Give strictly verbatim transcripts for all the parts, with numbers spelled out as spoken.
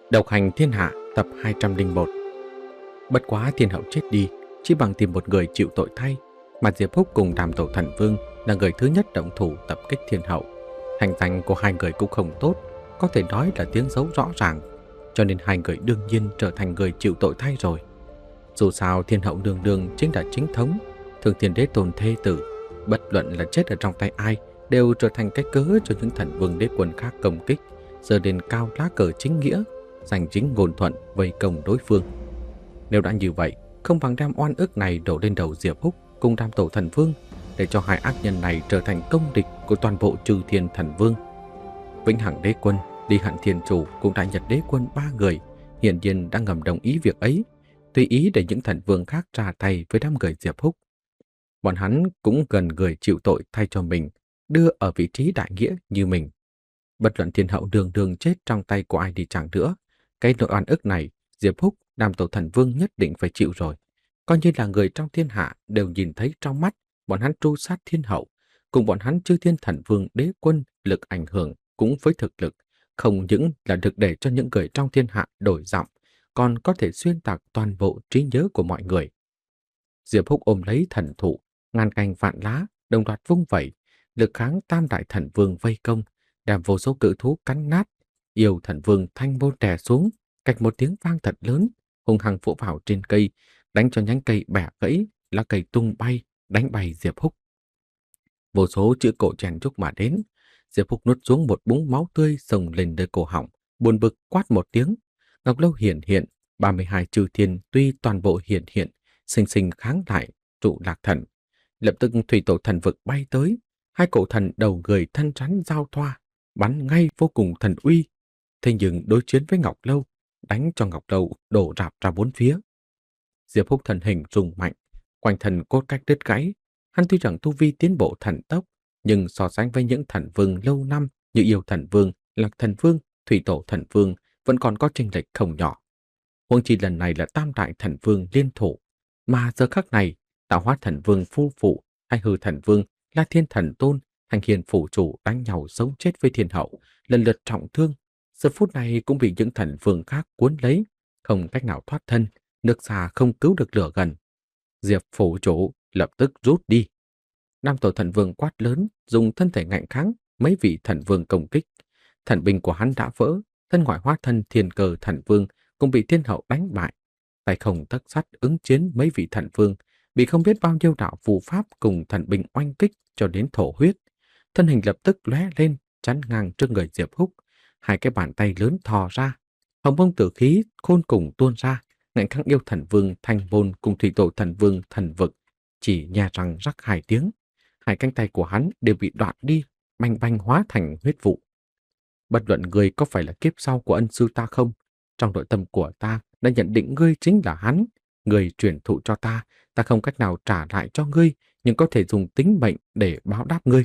Độc hành thiên hạ tập hai trăm lẻ một. Bất quá thiên hậu chết đi, chỉ bằng tìm một người chịu tội thay, mà Diệp Húc cùng Đàm Tẩu Thần Vương là người thứ nhất động thủ tập kích thiên hậu. Hành danh của hai người cũng không tốt, có thể nói là tiếng xấu rõ ràng, cho nên hai người đương nhiên trở thành người chịu tội thay rồi. Dù sao thiên hậu nương nương chính là chính thống, thường thiên đế tôn thê tử, bất luận là chết ở trong tay ai đều trở thành cái cớ cho những thần vương đế quân khác công kích, giơ lên cao lá cờ chính nghĩa, giành chính ngôn thuận vây công đối phương. Nếu đã như vậy, không bằng đem oan ức này đổ lên đầu Diệp Húc cùng Đàm Tẩu Thần Vương, để cho hai ác nhân này trở thành công địch của toàn bộ Chư Thiên Thần Vương. Vĩnh Hằng Đế Quân, Ly Hận Thiên Chủ cùng Đại Nhật Đế Quân ba người hiển nhiên đang ngầm đồng ý việc ấy, tùy ý để những thần vương khác ra tay với đám người Diệp Húc. Bọn hắn cũng gần người chịu tội thay cho mình, đưa ở vị trí đại nghĩa như mình. Bất luận thiên hậu đường đường chết trong tay của ai đi chẳng nữa, cái nỗi oan ức này Diệp Húc, Đàm Tẩu Thần Vương nhất định phải chịu rồi. Coi như là người trong thiên hạ đều nhìn thấy trong mắt bọn hắn tru sát thiên hậu, cùng bọn hắn Chư Thiên Thần Vương Đế Quân lực ảnh hưởng cũng với thực lực, không những là được để cho những người trong thiên hạ đổi giọng, còn có thể xuyên tạc toàn bộ trí nhớ của mọi người. Diệp Húc ôm lấy thần thụ, ngàn cành vạn lá, đồng loạt vung vẩy, lực kháng tam đại thần vương vây công, đem vô số cự thú cắn nát. Yêu thần vương thanh môn đè xuống, cạch một tiếng vang thật lớn, hung hăng vỗ vào trên cây, đánh cho nhánh cây bẻ gãy, lá cây tung bay, đánh bay Diệp Húc. Vô số chữ cổ chèn chúc mà đến, Diệp Húc nuốt xuống một búng máu tươi xông lên nơi cổ họng, buồn bực quát một tiếng. Ngọc Lâu hiển hiện, ba mươi hai chư thiên tuy toàn bộ hiển hiện, sinh sinh kháng lại trụ Lạc Thần. Lập tức thủy tổ thần vực bay tới, hai cổ thần đầu người thân rắn giao thoa, bắn ngay vô cùng thần uy. Thế nhưng đối chiến với Ngọc Lâu, đánh cho Ngọc Lâu đổ rạp ra bốn phía. Diệp Húc thần hình rung mạnh, quanh thần cốt cách đứt gãy. Hắn tuy rằng tu vi tiến bộ thần tốc, nhưng so sánh với những thần vương lâu năm như Yêu Thần Vương, Lạc Thần Vương, Thủy Tổ Thần Vương vẫn còn có chênh lệch không nhỏ. Huống chi lần này là tam đại thần vương liên thủ, mà giờ khắc này, Tạo Hóa Thần Vương phu phụ, hay Hư Thần Vương, La Thiên Thần Tôn, Hành Hiền phủ chủ đánh nhau sống chết với thiên hậu, lần lượt trọng thương. Giờ phút này cũng bị những thần vương khác cuốn lấy, không cách nào thoát thân, nước xa không cứu được lửa gần. Diệp phủ chủ lập tức rút đi. Nam tổ thần vương quát lớn, dùng thân thể ngạnh kháng mấy vị thần vương công kích. Thần binh của hắn đã vỡ, thân ngoại hóa thân thiên cơ thần vương cũng bị thiên hậu đánh bại. Tay không tấc sắt ứng chiến mấy vị thần vương, bị không biết bao nhiêu đạo phù pháp cùng thần binh oanh kích cho đến thổ huyết. Thân hình lập tức lóe lên, chắn ngang trước người Diệp Húc. Hai cái bàn tay lớn thò ra, hồng mông tử khí khôn cùng tuôn ra, ngạnh kháng Yêu Thần Vương Thanh Môn cùng Thủy Tổ Thần Vương Thần Vực, chỉ nhà răng rắc hai tiếng. Hai cánh tay của hắn đều bị đoạn đi, banh banh hóa thành huyết vụ. Bất luận ngươi có phải là kiếp sau của ân sư ta không, trong nội tâm của ta đã nhận định ngươi chính là hắn. Ngươi truyền thụ cho ta, ta không cách nào trả lại cho ngươi, nhưng có thể dùng tính mệnh để báo đáp ngươi.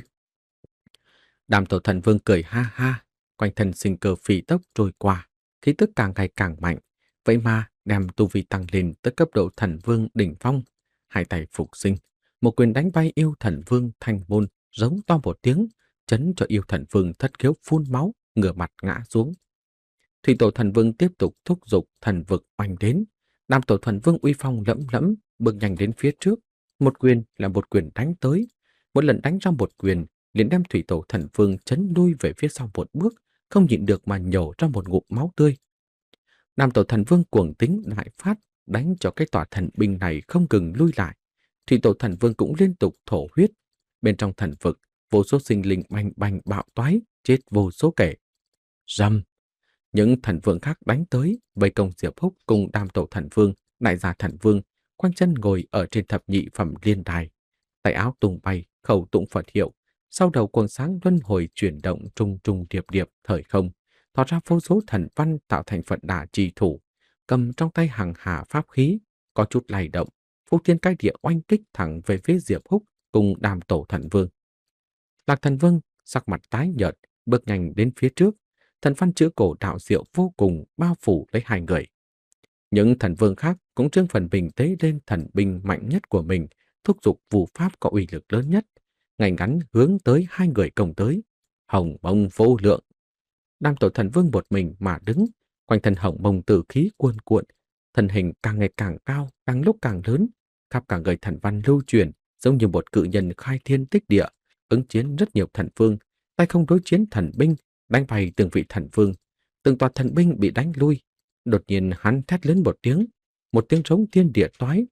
Đàm Tổ Thần Vương cười ha ha, quanh thân sinh cơ phi tốc trôi qua, khí tức càng ngày càng mạnh, vậy mà đem tu vi tăng lên tới cấp độ thần vương đỉnh phong. Hai tay phục sinh, một quyền đánh bay Yêu Thần Vương Thanh Môn, giống to một tiếng, chấn cho Yêu Thần Vương thất khiếu phun máu, ngửa mặt ngã xuống. Thủy Tổ Thần Vương tiếp tục thúc giục thần vực oanh đến. Nam Tổ Thần Vương uy phong lẫm lẫm, bước nhanh đến phía trước, một quyền là một quyền đánh tới, một lần đánh ra một quyền, liền đem Thủy Tổ Thần Vương chấn lui về phía sau một bước, không nhịn được mà nhổ ra một ngụm máu tươi. Nam Tổ Thần Vương cuồng tính lại phát, đánh cho cái tòa thần binh này không ngừng lui lại. Thủy Tổ Thần Vương cũng liên tục thổ huyết. Bên trong thần vực, vô số sinh linh bành bành bạo toái, chết vô số kể. Rầm! Những thần vương khác đánh tới, vây công Diệp Húc cùng Đàm Tổ Thần Vương, Đại Gia Thần Vương, quanh chân ngồi ở trên thập nhị phẩm liên đài. Tay áo tung bay, khẩu tụng Phật hiệu, sau đầu quần sáng luân hồi chuyển động trung trung điệp điệp thời không, tỏ ra vô số thần văn tạo thành Phật đà trì thủ, cầm trong tay hàng hà pháp khí, có chút lay động, phúc thiên cái địa oanh kích thẳng về phía Diệp Húc cùng Đàm Tổ Thần Vương. Lạc Thần Vương sắc mặt tái nhợt, bước nhanh đến phía trước, thần văn chữ cổ đạo diệu vô cùng bao phủ lấy hai người. Những thần vương khác cũng trương phần bình tế lên thần binh mạnh nhất của mình, thúc giục phù pháp có uy lực lớn nhất, ngay ngắn hướng tới hai người công tới. Hồng mông vô lượng. Đàm Tổ Thần Vương một mình mà đứng, Quanh thân Hồng Mông tử khí cuồn cuộn, thân hình càng ngày càng cao, càng lúc càng lớn, khắp cả người thần văn lưu truyền, giống như một cự nhân khai thiên tích địa, ứng chiến rất nhiều thần vương, tay không đối chiến thần binh, đánh bay từng vị thần vương, từng tòa thần binh bị đánh lui. Đột nhiên hắn thét lớn một tiếng, một tiếng trống thiên địa toái,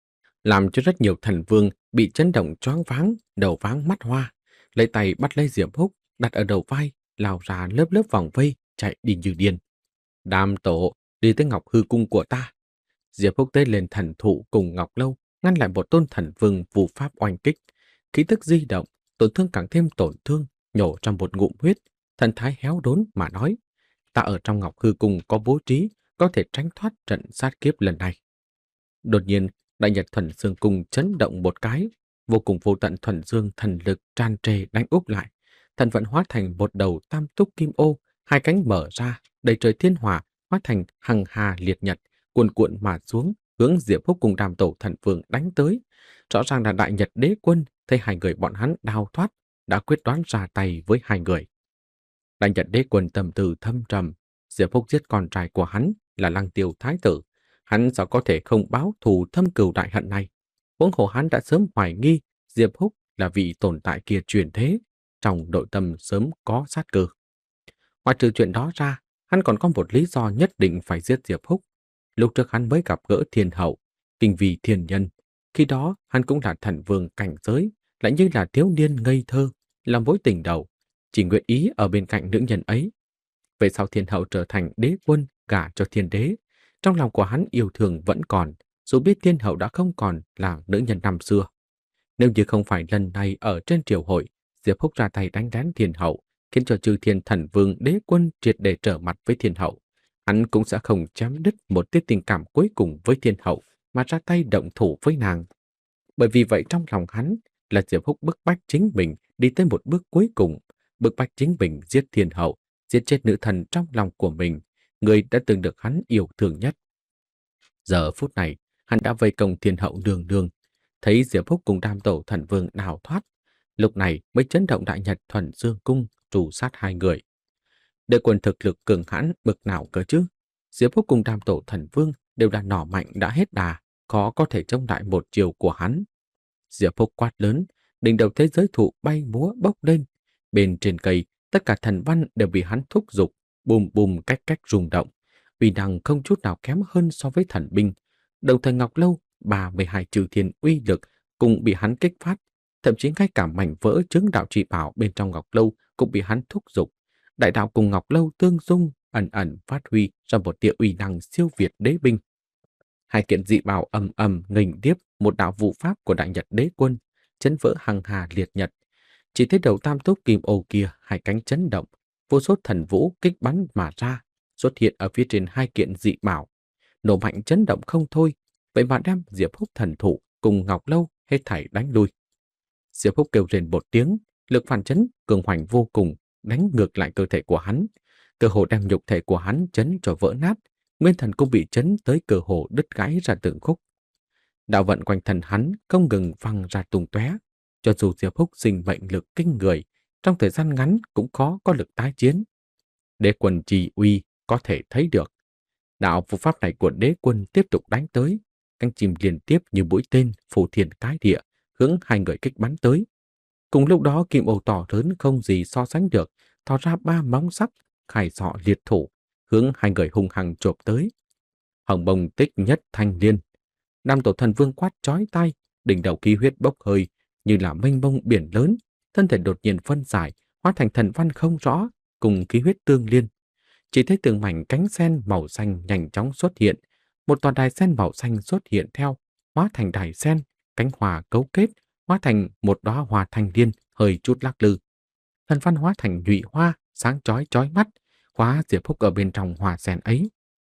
làm cho rất nhiều thần vương bị chấn động choáng váng, đầu váng mắt hoa, lấy tay bắt lấy Diệp Húc, đặt ở đầu vai, lao ra lớp lớp vòng vây, chạy đi như điên. Đam tổ, đi tới Ngọc Hư cung của ta. Diệp Húc tế lên thần thụ cùng Ngọc Lâu, ngăn lại một tôn thần vương vụ pháp oanh kích. Khí tức di động, tổn thương càng thêm tổn thương, nhổ trong một ngụm huyết, thần thái héo đốn mà nói: ta ở trong Ngọc Hư cung có bố trí, có thể tránh thoát trận sát kiếp lần này. Đột nhiên, Đại Nhật Thuần Dương cung chấn động một cái, vô cùng vô tận thuần dương thần lực tràn trề đánh úp lại, thần vận hóa thành một đầu tam túc kim ô, hai cánh mở ra, đầy trời thiên hỏa hóa thành hằng hà liệt nhật, cuồn cuộn mà xuống, hướng Diệp Húc cùng Đàm Tổ thần vương đánh tới. Rõ ràng là Đại Nhật Đế Quân thấy hai người bọn hắn đào thoát, đã quyết đoán ra tay với hai người. Đại Nhật Đế Quân tâm tư thâm trầm, Diệp Húc giết con trai của hắn là Lăng Tiêu Thái tử, hắn sao có thể không báo thù thâm cừu đại hận này? Huống hồ hắn đã sớm hoài nghi Diệp Húc là vị tồn tại kia truyền thế, trong nội tâm sớm có sát cơ. Ngoài trừ chuyện đó ra, hắn còn có một lý do nhất định phải giết Diệp Húc. Lúc trước hắn mới gặp gỡ thiên hậu, kinh vì thiên nhân. Khi đó hắn cũng là thần vương cảnh giới, lại như là thiếu niên ngây thơ, là mối tình đầu, chỉ nguyện ý ở bên cạnh nữ nhân ấy. Về sau thiên hậu trở thành đế quân gả cho thiên đế, trong lòng của hắn yêu thương vẫn còn, dù biết thiên hậu đã không còn là nữ nhân năm xưa. Nếu như không phải lần này ở trên triều hội, Diệp Húc ra tay đánh đén thiên hậu, khiến cho chư thiên thần vương đế quân triệt để trở mặt với thiên hậu, hắn cũng sẽ không chém đứt một tiết tình cảm cuối cùng với thiên hậu mà ra tay động thủ với nàng. Bởi vì vậy trong lòng hắn là Diệp Húc bức bách chính mình đi tới một bước cuối cùng, bức bách chính mình giết thiên hậu, giết chết nữ thần trong lòng của mình, người đã từng được hắn yêu thương nhất. Giờ phút này, hắn đã vây công thiên hậu đường đường, thấy Diệp Húc cùng Đam Tổ thần vương đào thoát, lúc này mới chấn động Đại Nhật Thuần Dương cung trù sát hai người. Đế quân thực lực cường hãn bực nào cơ chứ? Diệp Húc cùng Đam Tổ thần vương đều là nỏ mạnh đã hết đà, khó có thể chống lại một chiều của hắn. Diệp Húc quát lớn, đỉnh đầu thế giới thụ bay múa bốc lên, bên trên cây tất cả thần văn đều bị hắn thúc giục, bùm bùm cách cách rung động, uy năng không chút nào kém hơn so với thần binh. Đồng thời Ngọc Lâu ba mươi hai trừ thiên uy lực cũng bị hắn kích phát, thậm chí ngay cả mảnh vỡ chứng đạo trị bảo bên trong Ngọc Lâu cũng bị hắn thúc giục. Đại đạo cùng Ngọc Lâu tương dung, ẩn ẩn phát huy ra một tia uy năng siêu việt đế binh. Hai kiện dị bảo ầm ầm nghênh tiếp một đạo vụ pháp của Đại Nhật Đế Quân, chấn vỡ hằng hà liệt nhật. Chỉ thấy đầu tam túc kim ô kia hai cánh chấn động, vô số thần vũ kích bắn mà ra, xuất hiện ở phía trên hai kiện dị bảo, nổ mạnh chấn động không thôi, vậy mà đem Diệp Húc thần thủ cùng Ngọc Lâu hết thảy đánh lui. Diệp Húc kêu rền một tiếng, lực phản chấn cường hoành vô cùng, đánh ngược lại cơ thể của hắn, cơ hồ đem nhục thể của hắn chấn cho vỡ nát, nguyên thần cũng bị chấn tới cơ hồ đứt gãy ra từng khúc. Đạo vận quanh thân hắn không ngừng văng ra tung tóe, cho dù Diệp Húc sinh mệnh lực kinh người, trong thời gian ngắn cũng khó có lực tái chiến. Đế quân trì uy có thể thấy được. Đạo phù pháp này của đế quân tiếp tục đánh tới, cánh chim liên tiếp như mũi tên phủ thiên cái địa, hướng hai người kích bắn tới. Cùng lúc đó kim ô to lớn không gì so sánh được, thò ra ba móng sắc, khai sọ liệt thủ, hướng hai người hung hăng chộp tới. Hồng Bồng tích nhất thanh liên. Nam tổ thần vương quát chói tai, đỉnh đầu khí huyết bốc hơi, như là mênh mông biển lớn, thân thể đột nhiên phân giải, hóa thành thần văn không rõ, cùng khí huyết tương liên. Chỉ thấy từng mảnh cánh sen màu xanh nhanh chóng xuất hiện, một tòa đài sen màu xanh xuất hiện theo, hóa thành đài sen, cánh hòa cấu kết, hóa thành một đóa hoa thanh liên hơi chút lắc lư. Thần văn hóa thành nhụy hoa, sáng chói chói mắt, hóa Diệp Húc ở bên trong hoa sen ấy.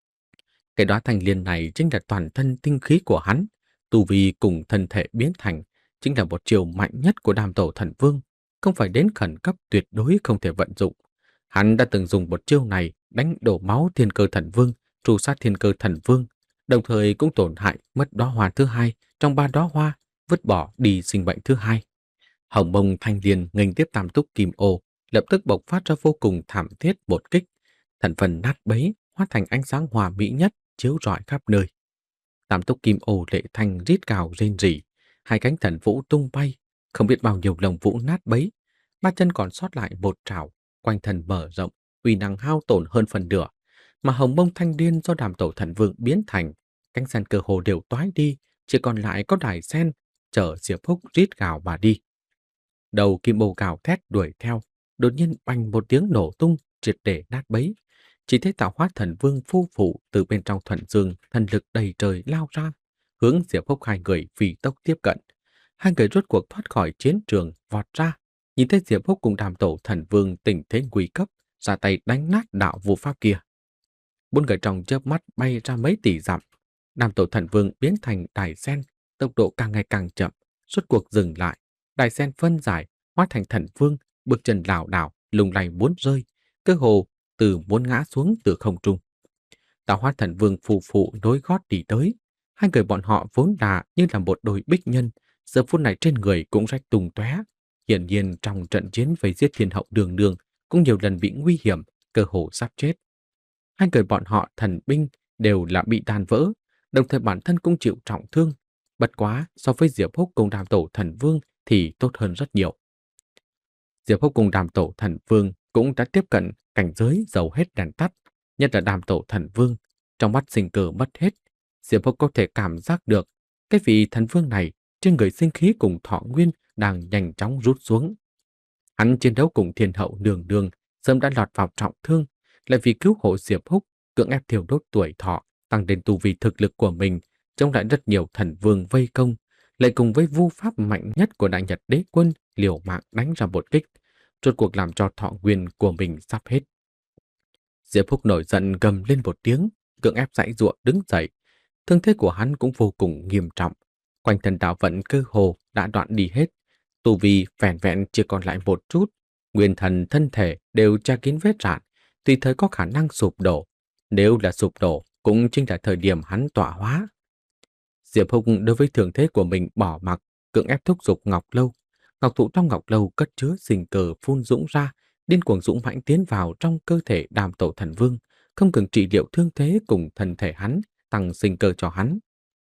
Cái đóa thanh liên này chính là toàn thân tinh khí của hắn, tu vi cùng thân thể biến thành, chính là một chiều mạnh nhất của Đàm Tổ thần vương, không phải đến khẩn cấp tuyệt đối không thể vận dụng. Hắn đã từng dùng một chiêu này đánh đổ máu thiên cơ thần vương, tru sát thiên cơ thần vương, đồng thời cũng tổn hại mất đóa hoa thứ hai trong ba đóa hoa, vứt bỏ đi sinh mệnh thứ hai. Hồng Bồng thanh liên nghênh tiếp tam túc kim ô, lập tức bộc phát ra vô cùng thảm thiết một kích, thần phần nát bấy, hóa thành ánh sáng hòa mỹ nhất chiếu rọi khắp nơi. Tam túc kim ô lệ thanh rít gào rên rỉ, hai cánh thần vũ tung bay, không biết bao nhiêu lồng vũ nát bấy, ba chân còn sót lại một trảo, quanh thân mở rộng, uy năng hao tổn hơn phần nửa, mà hồng mông thanh điên do Đàm Tổ Thần Vương biến thành, cánh sen cơ hồ đều toái đi, chỉ còn lại có đài sen chở Diệp Húc rít gào mà đi. Đầu kim ô gào thét đuổi theo, đột nhiên bành một tiếng nổ tung, triệt để nát bấy. Chỉ thấy Tạo Hóa Thần Vương phu phụ từ bên trong thuần dương, thần lực đầy trời lao ra, hướng Diệp Húc hai người phi tốc tiếp cận. Hai người rốt cuộc thoát khỏi chiến trường, vọt ra, nhìn thấy Diệp Húc cùng Đàm Tổ Thần Vương tình thế nguy cấp, ra tay đánh nát đạo vô pháp kia. Bốn người trong chớp mắt bay ra mấy tỷ dặm. Đàm Tổ Thần Vương biến thành đài sen, tốc độ càng ngày càng chậm, rốt cuộc dừng lại. Đài sen phân giải, hóa thành thần vương, bước chân lảo đảo, lung lay muốn rơi, cơ hồ từ muốn ngã xuống từ không trung. Tạo Hóa Thần Vương phù phụ nối gót đi tới. Hai người bọn họ vốn là như là một đôi bích nhân, giờ phút này trên người cũng rách tung tóe. Hiển nhiên trong trận chiến vây giết Thiên Hậu Đường Đường cũng nhiều lần bị nguy hiểm, cơ hồ sắp chết. Hai người bọn họ thần binh đều là bị tan vỡ, đồng thời bản thân cũng chịu trọng thương. Bất quá so với Diệp Húc cùng Đàm Tổ Thần Vương thì tốt hơn rất nhiều. Diệp Húc cùng Đàm Tổ Thần Vương cũng đã tiếp cận cảnh giới dầu hết đèn tắt, nhất là Đàm Tổ Thần Vương, trong mắt sinh cơ mất hết. Diệp Húc có thể cảm giác được cái vị thần vương này trên người sinh khí cùng thọ nguyên đang nhanh chóng rút xuống. Hắn chiến đấu cùng Thiên Hậu Đường Đường sớm đã lọt vào trọng thương, lại vì cứu hộ Diệp Húc cưỡng ép thiêu đốt tuổi thọ, tăng đến tu vi thực lực của mình, chống lại rất nhiều thần vương vây công, lại cùng với vu pháp mạnh nhất của Đại Nhật Đế Quân liều mạng đánh ra một kích, rốt cuộc làm cho thọ nguyên của mình sắp hết. Diệp Húc nổi giận gầm lên một tiếng, cưỡng ép giãy giụa đứng dậy. Thương thế của hắn cũng vô cùng nghiêm trọng, quanh thân đạo vận cơ hồ đã đoạn đi hết, tu vi vẹn vẹn chỉ còn lại một chút, nguyên thần thân thể đều che kín vết rạn, tùy thời có khả năng sụp đổ. Nếu là sụp đổ, cũng chính là thời điểm hắn tọa hóa. Diệp Húc đối với thương thế của mình bỏ mặc, cưỡng ép thúc giục Ngọc Lâu. Ngọc thụ trong Ngọc Lâu cất chứa sinh cơ phun dũng ra, điên cuồng dũng mãnh tiến vào trong cơ thể Đàm Tổ Thần Vương, không ngừng trị liệu thương thế cùng thân thể hắn, tăng sinh cơ cho hắn.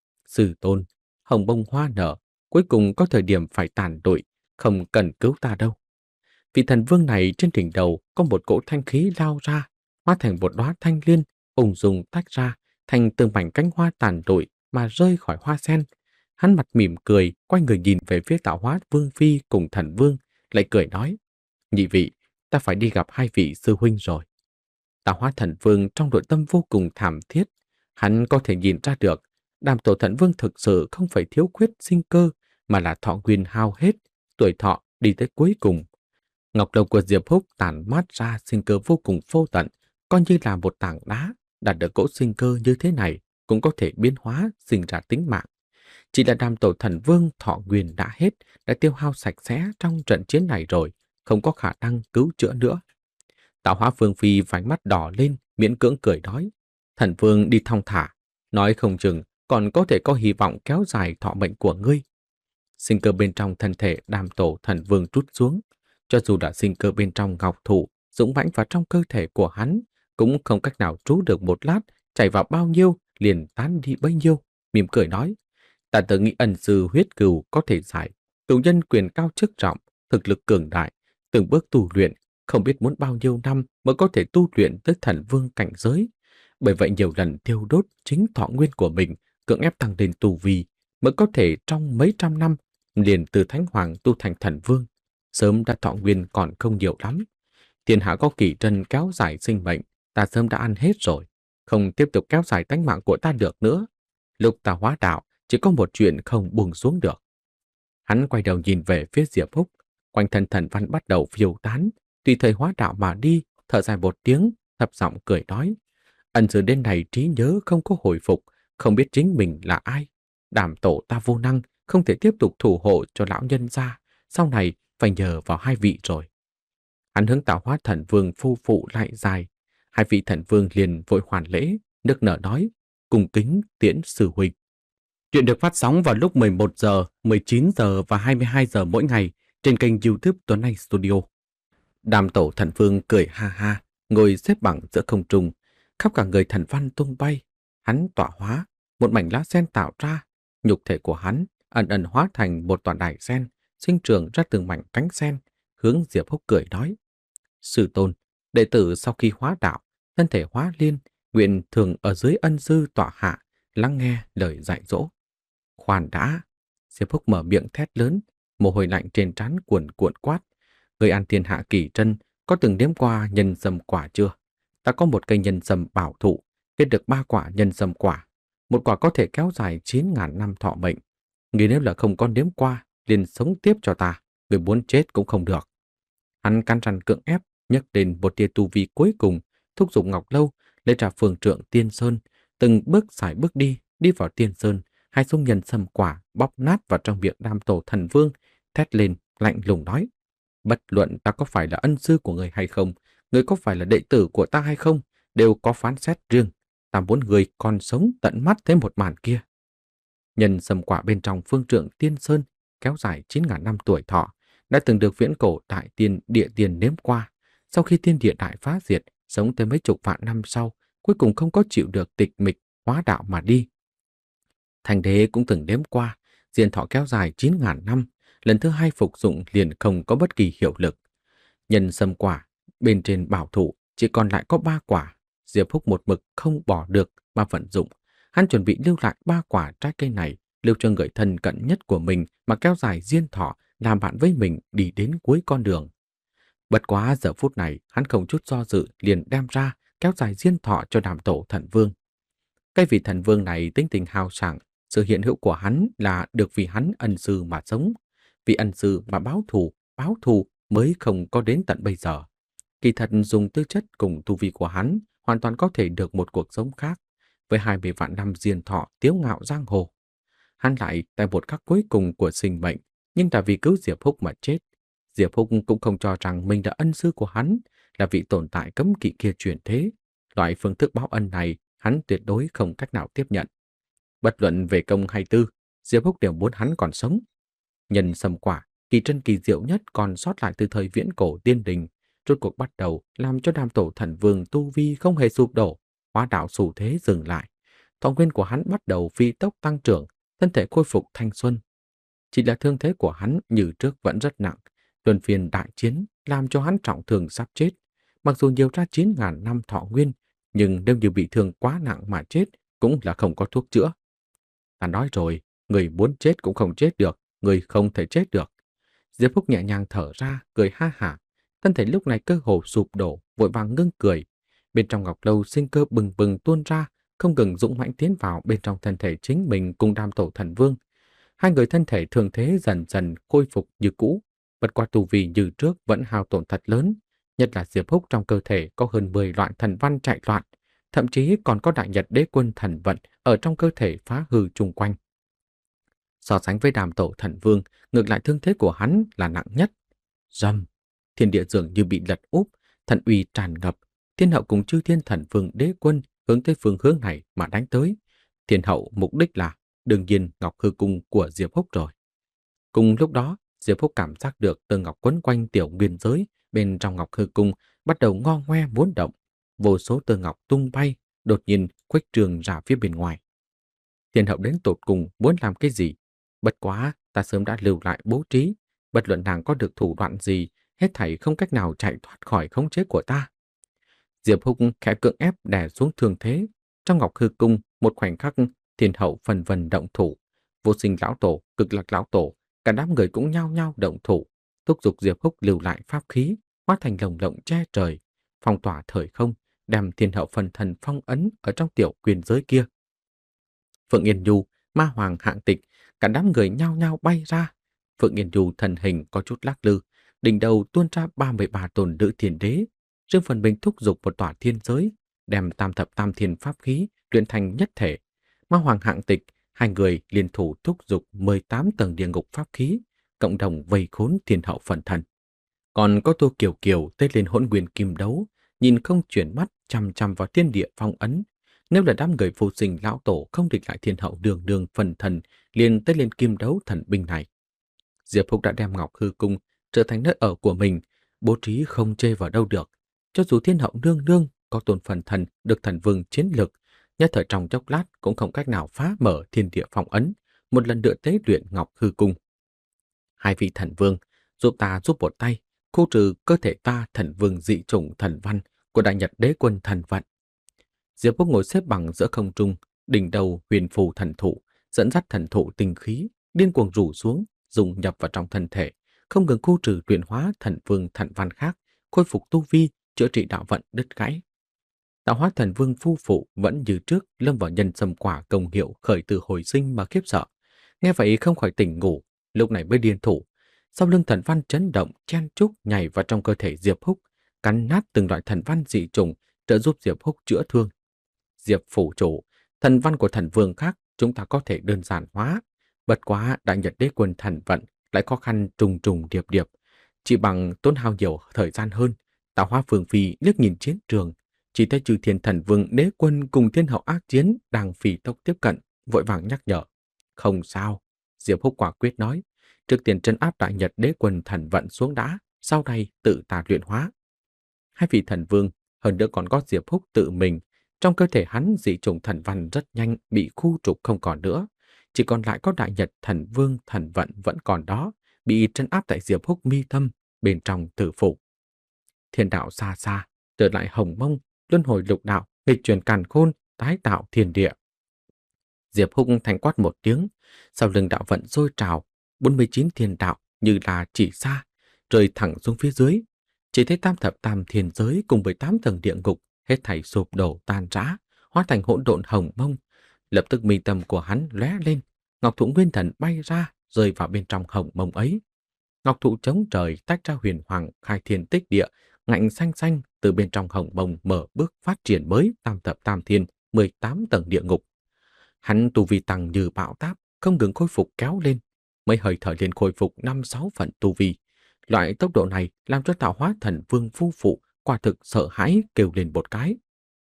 Sư tôn, hồng bông hoa nở, cuối cùng có thời điểm phải tàn lụi, không cần cứu ta đâu. Vị thần vương này trên đỉnh đầu có một cỗ thanh khí lao ra, hóa thành một đóa thanh liên, ung dung tách ra, thành từng mảnh cánh hoa tàn lụi mà rơi khỏi hoa sen. Hắn mặt mỉm cười, quay người nhìn về phía Tạo Hóa Vương Phi cùng thần vương, lại cười nói: nhị vị, ta phải đi gặp hai vị sư huynh rồi. Tạo Hóa Thần Vương trong nội tâm vô cùng thảm thiết, hắn có thể nhìn ra được, Đàm Tổ Thần Vương thực sự không phải thiếu khuyết sinh cơ, mà là thọ nguyên hao hết, tuổi thọ đi tới cuối cùng. Ngọc Lâu của Diệp Húc tản mát ra sinh cơ vô cùng vô tận, coi như là một tảng đá, đạt được cỗ sinh cơ như thế này cũng có thể biến hóa sinh ra tính mạng. Chỉ là Đàm Tổ Thần Vương thọ nguyên đã hết, đã tiêu hao sạch sẽ trong trận chiến này rồi, không có khả năng cứu chữa nữa. Tạo Hóa Vương Phi vành mắt đỏ lên, miễn cưỡng cười nói: Thần Vương đi thong thả, nói không chừng còn có thể có hy vọng kéo dài thọ mệnh của ngươi. Sinh cơ bên trong thân thể Đàm Tổ Thần Vương trút xuống, cho dù đã sinh cơ bên trong ngọc thụ dũng mãnh vào trong cơ thể của hắn, cũng không cách nào trú được một lát, chảy vào bao nhiêu liền tán đi bấy nhiêu. Mỉm cười nói: ta tự nghĩ ân sư huyết cừu có thể giải, cửu nhân quyền cao chức trọng, thực lực cường đại, từng bước tu luyện, không biết muốn bao nhiêu năm mới có thể tu luyện tới thần vương cảnh giới. Bởi vậy nhiều lần thiêu đốt chính thọ nguyên của mình, cưỡng ép tăng lên tu vi, mới có thể trong mấy trăm năm liền từ thánh hoàng tu thành thần vương. Sớm đã thọ nguyên còn không nhiều lắm. Thiên hạ có kỳ trân kéo dài sinh mệnh, ta sớm đã ăn hết rồi, không tiếp tục kéo dài tánh mạng của ta được nữa. Lúc ta hóa đạo, chỉ có một chuyện không buông xuống được. Hắn quay đầu nhìn về phía Diệp Húc, quanh thân thần văn bắt đầu phiêu tán, tùy thời hóa đạo mà đi, thở dài một tiếng, thấp giọng cười nói: ân sư đến này trí nhớ không có hồi phục, không biết chính mình là ai. Đàm tổ ta vô năng, không thể tiếp tục thủ hộ cho lão nhân gia, sau này phải nhờ vào hai vị rồi. Hắn hướng Tạo Hóa Thần Vương phu phụ lại dài, hai vị thần vương liền vội hoàn lễ, nức nở nói: cùng kính tiễn sư huynh. Chuyện được phát sóng vào lúc mười một giờ, mười chín giờ và hai mươi hai giờ mỗi ngày trên kênh YouTube Tuấn Anh Studio. Đàm Tổ Thần Vương cười ha ha, ngồi xếp bằng giữa không trung, Khắp cả người thần văn tung bay, hắn tọa hóa, một mảnh lá sen tạo ra, nhục thể của hắn ẩn ẩn hóa thành một tòa đài sen, sinh trưởng ra từng mảnh cánh sen, hướng Diệp Húc cười nói: "Sư tôn, đệ tử sau khi hóa đạo, thân thể hóa liên, nguyện thường ở dưới ân sư tọa hạ, lắng nghe lời dạy dỗ." "Khoan đã!" Diệp Húc mở miệng thét lớn, mồ hôi lạnh trên trán cuồn cuộn quát: "Người ăn thiên hạ kỳ trân, có từng nếm qua nhân sâm quả chưa? Ta có một cây nhân sâm bảo thụ, kết được ba quả nhân sâm quả. Một quả có thể kéo dài chín ngàn năm thọ mệnh. Người nếu là không có nếm qua, liền sống tiếp cho ta, người muốn chết cũng không được." Hắn căn rằn cưỡng ép, nhấc lên một tia tu vi cuối cùng, thúc giục Ngọc Lâu, lấy ra phương trượng Tiên Sơn, từng bước xài bước đi, đi vào Tiên Sơn, hai súng nhân sâm quả bóp nát vào trong miệng Đam Tổ Thần Vương, thét lên lạnh lùng nói: "Bất luận ta có phải là ân sư của người hay không, người có phải là đệ tử của ta hay không, đều có phán xét riêng. Ta muốn người còn sống tận mắt thấy một màn kia." Nhân sâm quả bên trong phương trượng Tiên Sơn kéo dài chín ngàn năm tuổi thọ, đã từng được viễn cổ đại tiên địa tiên nếm qua. Sau khi thiên địa đại phá diệt, sống tới mấy chục vạn năm sau, cuối cùng không có chịu được tịch mịch, hóa đạo mà đi. Thành đế cũng từng nếm qua, diên thọ kéo dài chín ngàn năm, lần thứ hai phục dụng liền không có bất kỳ hiệu lực. Nhân sâm quả, bên trên bảo thụ chỉ còn lại có ba quả. Diệp Húc một mực không bỏ được mà vận dụng. Hắn chuẩn bị lưu lại ba quả trái cây này, lưu cho người thân cận nhất của mình mà kéo dài diên thọ, làm bạn với mình đi đến cuối con đường. Bất quá giờ phút này, hắn không chút do dự liền đem ra, kéo dài diên thọ cho Đàm Tổ Thần Vương. Cái vị thần vương này tính tình hào sảng, sự hiện hữu của hắn là được vì hắn ân sư mà sống, vì ân sư mà báo thù, báo thù mới không có đến tận bây giờ. Kỳ thật dùng tư chất cùng tu vi của hắn, hoàn toàn có thể được một cuộc sống khác, với hai mươi vạn năm diên thọ tiếu ngạo giang hồ. Hắn lại tại một khắc cuối cùng của sinh mệnh, nhưng đã vì cứu Diệp Húc mà chết. Diệp Húc cũng không cho rằng mình là ân sư của hắn, là vị tồn tại cấm kỵ kia chuyển thế. Loại phương thức báo ân này, hắn tuyệt đối không cách nào tiếp nhận. Bất luận về công hay tư, Diệp Húc đều muốn hắn còn sống. Nhân sâm quả, kỳ trân kỳ diệu nhất còn sót lại từ thời viễn cổ tiên đình, rốt cuộc bắt đầu làm cho Đàm Tổ Thần Vương tu vi không hề sụp đổ, hóa đạo xu thế dừng lại. Thọ nguyên của hắn bắt đầu phi tốc tăng trưởng, thân thể khôi phục thanh xuân. Chỉ là thương thế của hắn như trước vẫn rất nặng, luân phiên đại chiến làm cho hắn trọng thương sắp chết. Mặc dù nhiều ra chín ngàn năm thọ nguyên, nhưng nếu như bị thương quá nặng mà chết cũng là không có thuốc chữa. Ta nói rồi, người muốn chết cũng không chết được, người không thể chết được. Diệp Húc nhẹ nhàng thở ra, cười ha hả. Thân thể lúc này cơ hồ sụp đổ, vội vàng ngưng cười. Bên trong ngọc lâu sinh cơ bừng bừng tuôn ra, không ngừng dũng mãnh tiến vào bên trong thân thể chính mình cùng Đàm Tổ Thần Vương. Hai người thân thể thường thế dần dần khôi phục như cũ, bất qua tu vi như trước vẫn hao tổn thật lớn, nhất là Diệp Húc trong cơ thể có hơn mười loại thần văn chạy loạn, thậm chí còn có Đại Nhật Đế Quân thần vận ở trong cơ thể phá hư chung quanh. So sánh với Đàm Tổ Thần Vương, ngược lại thương thế của hắn là nặng nhất. Rầm, thiên địa dường như bị lật úp, thần uy tràn ngập, Thiên Hậu cùng Chư Thiên Thần Vương Đế Quân hướng tới phương hướng này mà đánh tới. Thiên Hậu mục đích là đương nhiên Ngọc Hư Cung của Diệp Húc rồi. Cùng lúc đó, Diệp Húc cảm giác được tơ ngọc quấn quanh tiểu nguyên giới bên trong Ngọc Hư Cung bắt đầu ngo ngoe muốn động, vô số tơ ngọc tung bay, đột nhiên khuếch trường ra phía bên ngoài. Thiên Hậu đến tột cùng muốn làm cái gì? Bất quá, ta sớm đã lưu lại bố trí, bất luận nàng có được thủ đoạn gì, hết thảy không cách nào chạy thoát khỏi khống chế của ta. Diệp Húc khẽ cưỡng ép đè xuống thương thế. Trong Ngọc Hư Cung, một khoảnh khắc, Thiên Hậu phần vần động thủ. Vô Sinh lão tổ, Cực Lạc lão tổ, cả đám người cũng nhao nhao động thủ, thúc giục Diệp Húc lưu lại pháp khí, hóa thành lồng lộng che trời, phong tỏa thời không, đem Thiên Hậu phần thần phong ấn ở trong tiểu quyền giới kia. Phượng Yên Du, Ma Hoàng Hạng Tịch, cả đám người nhao nhao bay ra. Phượng Yên Du thần hình có chút lắc lư, đỉnh đầu tuôn ra ba mươi ba tôn nữ thiên đế, riêng phần mình thúc giục một tòa thiên giới, đem tam thập tam thiên pháp khí luyện thành nhất thể. Ma Hoàng Hạng Tịch, hai người liên thủ thúc giục mười tám tầng địa ngục pháp khí, cộng đồng vây khốn Thiên Hậu phần thần. Còn có Tô Kiều Kiều tết lên hỗn nguyên kim đấu, nhìn không chuyển mắt chằm chằm vào thiên địa phong ấn. Nếu là đám người Vô Sinh lão tổ không địch lại Thiên Hậu đường đường phần thần, liền tết lên kim đấu thần binh này. Diệp Húc đã đem Ngọc Hư Cung trở thành nơi ở của mình, bố trí không chê vào đâu được. Cho dù Thiên Hậu nương nương có tôn phần thần được thần vương chiến lực, nhất thời trong chốc lát cũng không cách nào phá mở thiên địa phong ấn, một lần nữa tế luyện Ngọc Hư Cung. Hai vị thần vương, giúp ta giúp một tay, khu trừ cơ thể ta thần vương dị chủng thần văn của Đại Nhật Đế Quân thần vận. Diệp Húc ngồi xếp bằng giữa không trung, đỉnh đầu huyền phù thần thụ, dẫn dắt thần thụ tinh khí, điên cuồng rủ xuống, dùng nhập vào trong thân thể, không ngừng khu trừ luyện hóa thần vương thần văn khác, khôi phục tu vi, chữa trị đạo vận đứt gãy. Tạo hóa thần vương phu phụ vẫn như trước lâm vào nhân sâm quả công hiệu khởi từ hồi sinh mà khiếp sợ. Nghe vậy không khỏi tỉnh ngủ, lúc này mới điên thủ. Sau lưng thần văn chấn động, chen chúc nhảy vào trong cơ thể Diệp Húc, cắn nát từng loại thần văn dị trùng, trợ giúp Diệp Húc chữa thương. Diệp phủ chủ, thần văn của thần vương khác chúng ta có thể đơn giản hóa, bất quá Đại Nhật Đế Quân thần vận lại khó khăn trùng trùng điệp điệp, chỉ bằng tốn hao nhiều thời gian hơn. Tạo hóa Phương Phi liếc nhìn chiến trường, chỉ thấy Chư Thiên Thần Vương Đế Quân cùng Thiên Hậu ác chiến đang phi tốc tiếp cận, vội vàng nhắc nhở. Không sao, Diệp Húc quả quyết nói, trước tiên trấn áp Đại Nhật Đế Quân thần vận xuống đã, sau này tự ta luyện hóa. Hai vị thần vương, hơn nữa còn có Diệp Húc tự mình, trong cơ thể hắn dị chủng thần văn rất nhanh bị khu trục không còn nữa, chỉ còn lại có Đại Nhật Thần Vương thần vận vẫn còn đó, bị trấn áp tại Diệp Húc mi tâm, bên trong tử phủ. Thiên đạo xa xa, trở lại hồng mông, luân hồi lục đạo, nghịch chuyển càn khôn, tái tạo thiên địa. Diệp Húc thành quát một tiếng, sau lưng đạo vận sôi trào, bốn mươi chín thiên đạo như là chỉ xa, rơi thẳng xuống phía dưới. Chỉ thấy tam thập tam thiên giới cùng với tám tầng địa ngục hết thảy sụp đổ tan rã, hóa thành hỗn độn hồng mông. Lập tức mi tâm của hắn lóe lên, ngọc thụ nguyên thần bay ra, rơi vào bên trong hồng mông ấy. Ngọc thụ chống trời tách ra huyền hoàng khai thiên tích địa, ngạnh xanh xanh từ bên trong hồng mông mở bước phát triển mới tam thập tam thiên, mười tám tầng địa ngục. Hắn tu vi tăng như bão táp, không ngừng khôi phục kéo lên, mấy hơi thở liền khôi phục năm sáu phần tu vi. Loại tốc độ này làm cho tạo hóa thần vương phu phụ quả thực sợ hãi kêu lên một cái.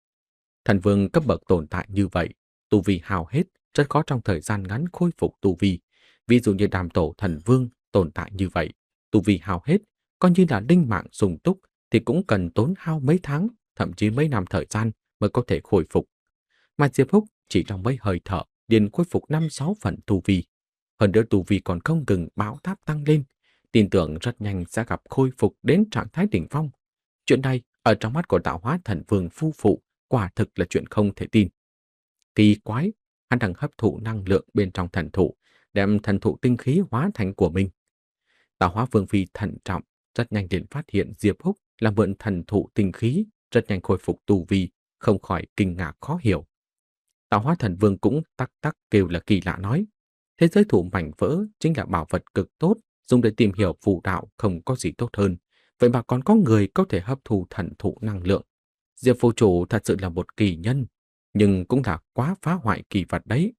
Thần vương cấp bậc tồn tại như vậy, tu vi hao hết, rất khó trong thời gian ngắn khôi phục tu vi. Ví dụ như đàm tổ thần vương tồn tại như vậy, tu vi hao hết, coi như là linh mạng sung túc thì cũng cần tốn hao mấy tháng, thậm chí mấy năm thời gian mới có thể khôi phục. Mà Diệp Húc chỉ trong mấy hơi thở liền khôi phục năm sáu phần tu vi. Hơn nữa tu vi còn không ngừng bão táp tăng lên, tin tưởng rất nhanh sẽ gặp khôi phục đến trạng thái đỉnh phong. Chuyện này ở trong mắt của tạo hóa thần vương phu phụ quả thực là chuyện không thể tin. Kỳ quái, hắn đang hấp thụ năng lượng bên trong thần thụ, đem thần thụ tinh khí hóa thành của mình. Tạo hóa vương phi thận trọng, rất nhanh liền phát hiện Diệp Húc là mượn thần thụ tinh khí, rất nhanh khôi phục tu vi, không khỏi kinh ngạc khó hiểu. Tạo hóa thần vương cũng tắc tắc kêu là kỳ lạ nói, thế giới thụ mảnh vỡ chính là bảo vật cực tốt, dùng để tìm hiểu phù đạo không có gì tốt hơn. Vậy mà còn có người có thể hấp thu thần thụ năng lượng. Diệp phù chủ thật sự là một kỳ nhân, nhưng cũng là quá phá hoại kỳ vật đấy.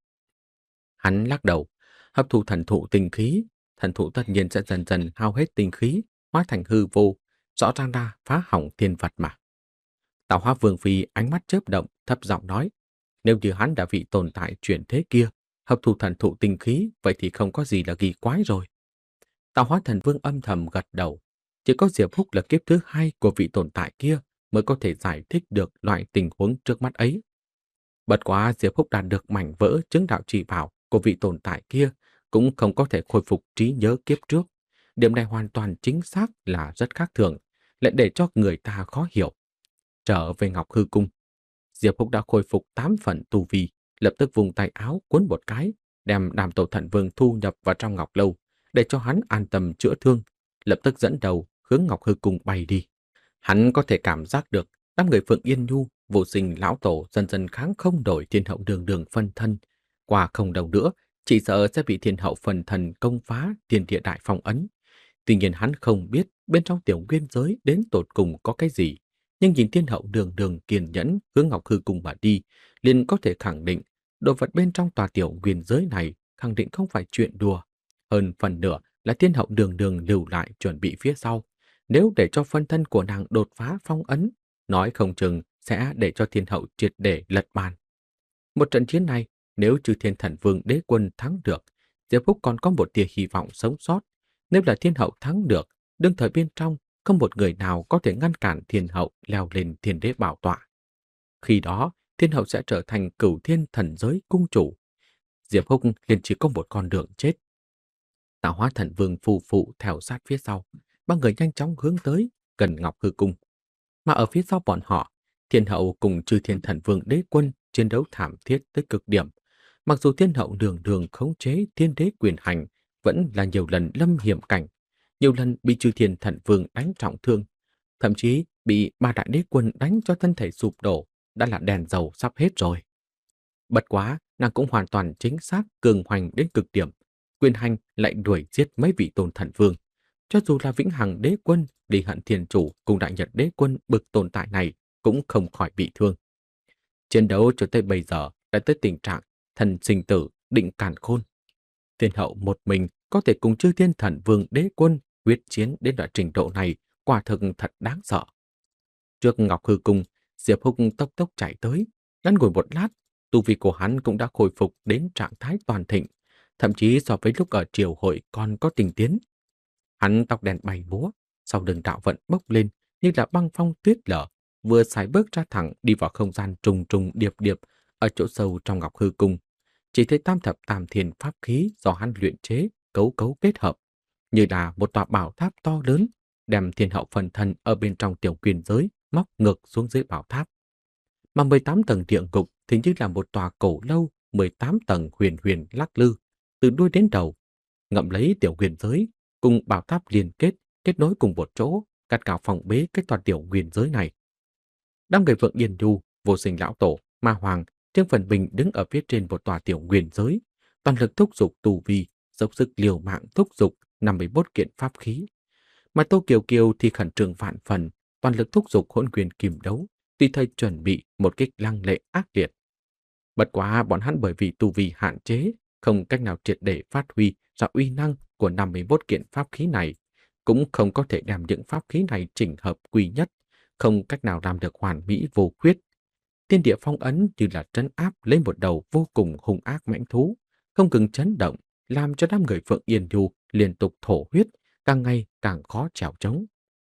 Hắn lắc đầu, hấp thu thần thụ tinh khí, thần thụ tất nhiên sẽ dần dần hao hết tinh khí, hóa thành hư vô, rõ ràng ra phá hỏng thiên vật mà. Tạo hóa vương phi ánh mắt chớp động, thấp giọng nói, nếu như hắn đã vị tồn tại chuyển thế kia, hấp thu thần thụ tinh khí, vậy thì không có gì là kỳ quái rồi. Tạo hóa thần vương âm thầm gật đầu, chỉ có Diệp Húc là kiếp thứ hai của vị tồn tại kia mới có thể giải thích được loại tình huống trước mắt ấy. Bất quá Diệp Húc đạt được mảnh vỡ chứng đạo chỉ bảo của vị tồn tại kia cũng không có thể khôi phục trí nhớ kiếp trước. Điểm này hoàn toàn chính xác là rất khác thường, lại để cho người ta khó hiểu. Trở về Ngọc Hư Cung, Diệp Húc đã khôi phục tám phần tu vi, lập tức vùng tay áo cuốn một cái, đem Đàm Tổ Thần Vương thu nhập vào trong Ngọc Lâu, để cho hắn an tâm chữa thương, lập tức dẫn đầu hướng Ngọc Hư Cung bay đi. Hắn có thể cảm giác được đám người Phượng Yên Nhu, Vô Sinh lão tổ dần dần kháng không đổi Thiên Hậu đường đường phân thân, qua không đầu nữa, chỉ sợ sẽ bị Thiên Hậu phân thân công phá Thiên Địa Đại Phong ấn. Tuy nhiên hắn không biết bên trong tiểu nguyên giới đến tột cùng có cái gì, nhưng nhìn Thiên Hậu đường đường kiên nhẫn hướng Ngọc Hư Cung mà đi, liền có thể khẳng định đồ vật bên trong tòa tiểu nguyên giới này khẳng định không phải chuyện đùa. Hơn phần nửa là Thiên Hậu đường đường lưu lại chuẩn bị phía sau. Nếu để cho phân thân của nàng đột phá phong ấn, nói không chừng sẽ để cho Thiên Hậu triệt để lật bàn. Một trận chiến này, nếu Chư Thiên Thần Vương Đế Quân thắng được, Diệp Húc còn có một tia hy vọng sống sót. Nếu là Thiên Hậu thắng được, đương thời bên trong không một người nào có thể ngăn cản Thiên Hậu leo lên Thiên Đế bảo tọa. Khi đó, thiên hậu sẽ trở thành cửu thiên thần giới cung chủ. Diệp Húc liền chỉ có một con đường chết. Tạo Hóa Thần Vương phù phụ theo sát phía sau, ba người nhanh chóng hướng tới gần Ngọc Hư Cung. Mà ở phía sau bọn họ, thiên hậu cùng Chư Thiên Thần Vương đế quân chiến đấu thảm thiết tới cực điểm. Mặc dù thiên hậu đường đường khống chế thiên đế quyền hành, vẫn là nhiều lần lâm hiểm cảnh, nhiều lần bị Chư Thiên Thần Vương đánh trọng thương, thậm chí bị ba đại đế quân đánh cho thân thể sụp đổ, đã là đèn dầu sắp hết rồi. Bất quá, nàng cũng hoàn toàn chính xác cường hoành đến cực điểm, quyền hành lại đuổi giết mấy vị tôn thần vương. Cho dù là vĩnh hằng đế quân, Đi Hận Thiên Chủ cùng đại nhật đế quân bực tồn tại này cũng không khỏi bị thương. Chiến đấu cho tới bây giờ đã tới tình trạng thần sinh tử định càn khôn. Thiên hậu một mình có thể cùng Chư Thiên Thần Vương đế quân quyết chiến đến loại trình độ này, quả thực thật đáng sợ. Trước Ngọc Hư Cung, Diệp Húc tốc tốc chạy tới, ngắn ngủi một lát, tu vi của hắn cũng đã khôi phục đến trạng thái toàn thịnh, thậm chí so với lúc ở triều hội còn có tình tiến. Hắn tóc đen bay múa, sau lưng đạo vận bốc lên như là băng phong tuyết lở, vừa sải bước ra thẳng đi vào không gian trùng trùng điệp điệp ở chỗ sâu trong Ngọc Hư Cung. Chỉ thấy tam thập tam thiên pháp khí do hắn luyện chế, cấu cấu kết hợp, như là một tòa bảo tháp to lớn, đem thiên hậu phần thân ở bên trong tiểu quyền giới móc ngược xuống dưới bảo tháp. Mà mười tám tầng địa ngục thì như là một tòa cổ lâu mười tám tầng huyền huyền lắc lư, từ đuôi đến đầu, ngậm lấy tiểu huyền giới cùng bảo tháp liên kết, kết nối cùng một chỗ, cắt cào phòng bế cái tòa tiểu huyền giới này. Đám người Phượng Yên Nhu, Vô Sinh lão tổ, Ma Hoàng, Trương Phần Bình đứng ở phía trên một tòa tiểu huyền giới, toàn lực thúc giục tu vi, dốc sức liều mạng thúc giục năm mươi mốt kiện pháp khí. Mà Tô Kiều Kiều thì khẩn trương vạn phần, toàn lực thúc giục hỗn quyền kìm đấu, tùy thời chuẩn bị một kích lăng lệ ác liệt. Bất quá bọn hắn bởi vì tu vi hạn chế, không cách nào triệt để phát huy ra uy năng của năm mươi mốt kiện pháp khí này, cũng không có thể đem những pháp khí này chỉnh hợp quy nhất, không cách nào làm được hoàn mỹ vô khuyết. Thiên địa phong ấn như là trấn áp lên một đầu vô cùng hung ác mãnh thú, không ngừng chấn động, làm cho đám người Phượng Yên Nhu liên tục thổ huyết, càng ngày càng khó trèo trống.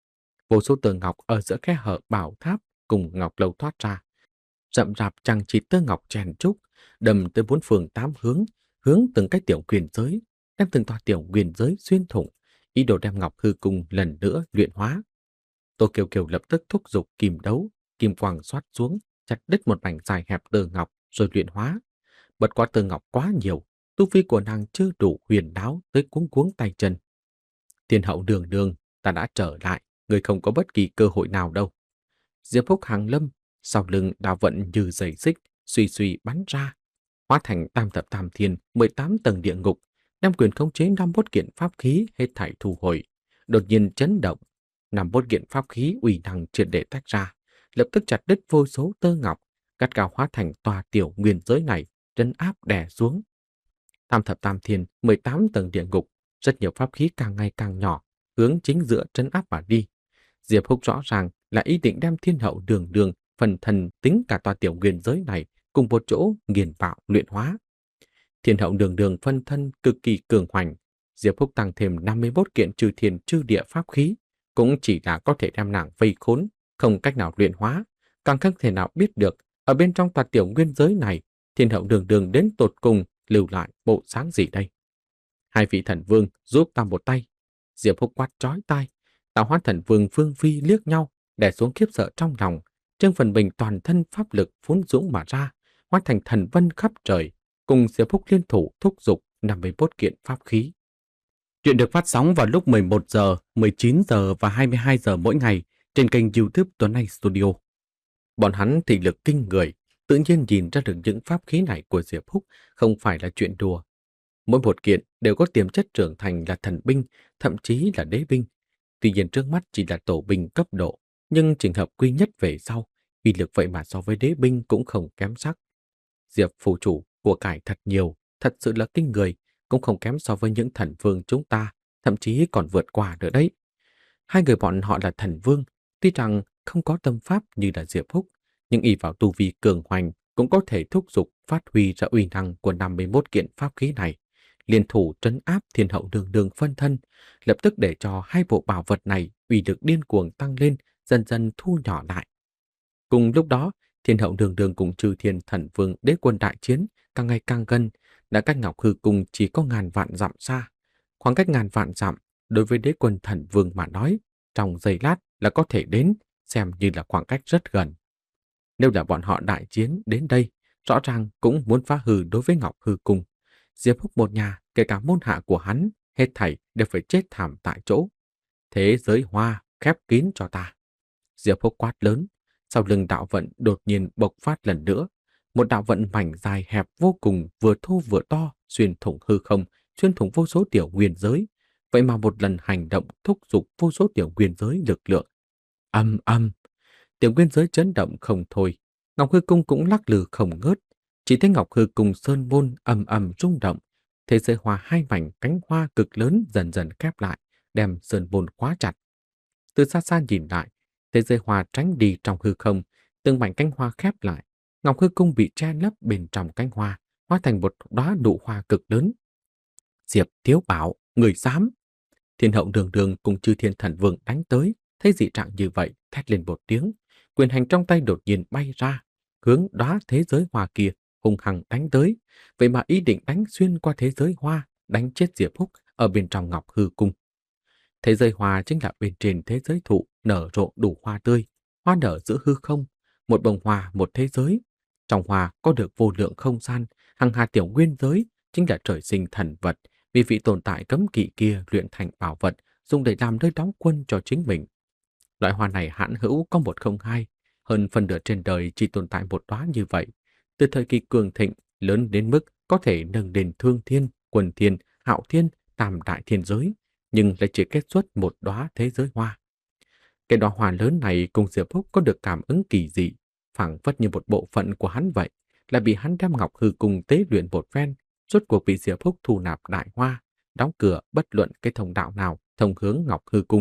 Vô số tơ ngọc ở giữa khe hở bảo tháp cùng ngọc lâu thoát ra, rậm rạp chằng chịt tơ ngọc chèn trúc, đầm tới bốn phương tám hướng, hướng từng cái tiểu quyền giới, đem từng tòa tiểu quyền giới xuyên thủng, ý đồ đem Ngọc Hư Cung lần nữa luyện hóa. Tô Kiều Kiều lập tức thúc giục kim đấu, kim quang xoát xuống, chặt đứt một mảnh dài hẹp tơ ngọc rồi luyện hóa. Bất quá tơ ngọc quá nhiều, tu vi của nàng chưa đủ huyền đáo tới cuống cuống tay chân. Thiên hậu đường đường, ta đã trở lại, người không có bất kỳ cơ hội nào đâu. Diệp Húc hàng lâm, sau lưng đạo vận như dây xích, suy suy bắn ra, hóa thành tam thập tam thiên, mười tám tầng địa ngục, đem quyền khống chế năm mươi mốt kiện pháp khí hết thảy thu hồi. Đột nhiên chấn động, năm mươi mốt kiện pháp khí uy năng triệt để tách ra, lập tức chặt đứt vô số tơ ngọc, cắt cao hóa thành tòa tiểu nguyên giới này, trấn áp đè xuống. Tam thập tam thiên, mười tám tầng địa ngục, rất nhiều pháp khí càng ngày càng nhỏ, hướng chính giữa trấn áp mà đi. Diệp Húc rõ ràng là ý định đem thiên hậu đường đường phần thần tính cả tòa tiểu nguyên giới này cùng một chỗ nghiền bạo luyện hóa. Thiên hậu đường đường phân thân cực kỳ cường hoành, Diệp Húc tăng thêm năm mươi mốt kiện trừ thiên trừ địa pháp khí, cũng chỉ là có thể đem nàng vây khốn, không cách nào luyện hóa, càng không thể nào biết được ở bên trong tòa tiểu nguyên giới này, thiên hậu đường đường đến tột cùng lưu lại bộ sáng gì đây. Hai vị thần vương giúp ta một tay. Diệp Húc quát chói tai, Tạo Hóa Thần Vương Vương Phi liếc nhau, đè xuống khiếp sợ trong lòng. Trương Phần Bình toàn thân pháp lực phun dũng mà ra, hóa thành thần vân khắp trời, cùng Diệp Húc liên thủ thúc giục năm mươi mốt kiện pháp khí. Chuyện được phát sóng vào lúc mười một giờ, mười chín giờ và hai mươi hai giờ mỗi ngày trên kênh YouTube Tuấn Anh Studio. Bọn hắn thị lực kinh người, tự nhiên nhìn ra được những pháp khí này của Diệp Húc không phải là chuyện đùa. Mỗi một kiện đều có tiềm chất trưởng thành là thần binh, thậm chí là đế binh. Tuy nhiên trước mắt chỉ là tổ binh cấp độ, nhưng trường hợp quy nhất về sau, uy lực vậy mà so với đế binh cũng không kém sắc. Diệp phù chủ của cải thật nhiều, thật sự là kinh người, cũng không kém so với những thần vương chúng ta, thậm chí còn vượt qua nữa đấy. Hai người bọn họ là thần vương, tuy rằng không có tâm pháp như là Diệp Húc, nhưng y vào tu vi cường hoành cũng có thể thúc giục phát huy ra uy năng của năm mươi mốt kiện pháp khí này, liên thủ trấn áp thiên hậu đường đường phân thân, lập tức để cho hai bộ bảo vật này uy lực điên cuồng tăng lên, dần dần thu nhỏ lại. Cùng lúc đó, Thiên hậu đường đường cùng Chư Thiên Thần Vương đế quân đại chiến càng ngày càng gần, đã cách Ngọc Hư Cung chỉ có ngàn vạn dặm xa. Khoảng cách ngàn vạn dặm đối với đế quân Thần Vương mà nói, trong giây lát là có thể đến, xem như là khoảng cách rất gần. Nếu là bọn họ đại chiến đến đây, rõ ràng cũng muốn phá hư đối với Ngọc Hư Cung. Diệp Húc một nhà, kể cả môn hạ của hắn, hết thảy đều phải chết thảm tại chỗ. Thế giới hoa, khép kín cho ta. Diệp Húc quát lớn, sau lưng đạo vận đột nhiên bộc phát lần nữa. Một đạo vận mảnh dài hẹp vô cùng, vừa thô vừa to, xuyên thủng hư không, xuyên thủng vô số tiểu nguyên giới. Vậy mà một lần hành động thúc giục vô số tiểu nguyên giới lực lượng. Âm âm, tiểu nguyên giới chấn động không thôi. Ngọc Hư Cung cũng lắc lư không ngớt. Chỉ thấy Ngọc Hư Cung sơn môn ầm ầm rung động. Thế giới hoa hai mảnh cánh hoa cực lớn dần dần khép lại, đem sơn môn khóa chặt. Từ xa xa nhìn lại, thế giới hoa tránh đi trong hư không, từng mảnh cánh hoa khép lại. Ngọc Hư Cung bị che lấp bên trong cánh hoa, hóa thành một đóa nụ hoa cực lớn. Diệp Thiếu Bảo, người dám! Thiên hậu đường đường cùng Chư Thiên Thần Vương đánh tới, thấy dị trạng như vậy, thét lên một tiếng, quyền hành trong tay đột nhiên bay ra, hướng đóa thế giới hoa kia hung hăng đánh tới, vậy mà ý định đánh xuyên qua thế giới hoa, đánh chết Diệp Húc ở bên trong Ngọc Hư Cung. Thế giới hoa chính là bên trên thế giới thụ nở rộ đủ hoa tươi, hoa nở giữa hư không, một bông hoa một thế giới. Trong hoa có được vô lượng không gian, hằng hà tiểu nguyên giới chính là trời sinh thần vật, vì vị tồn tại cấm kỵ kia luyện thành bảo vật, dùng để làm nơi đóng quân cho chính mình. Loại hoa này hãn hữu có một không hai, hơn phần nửa trên đời chỉ tồn tại một đóa như vậy. Từ thời kỳ cường thịnh, lớn đến mức có thể nâng đến thương thiên, quần thiên, hạo thiên, tam đại thiên giới, nhưng lại chỉ kết xuất một đóa thế giới hoa. Cái đóa hoa lớn này cùng Diệp Húc có được cảm ứng kỳ dị, phảng phất như một bộ phận của hắn vậy, là bị hắn đem Ngọc Hư Cung tế luyện một phen, rốt cuộc bị Diệp Húc thu nạp đại hoa, đóng cửa bất luận cái thông đạo nào thông hướng Ngọc Hư Cung.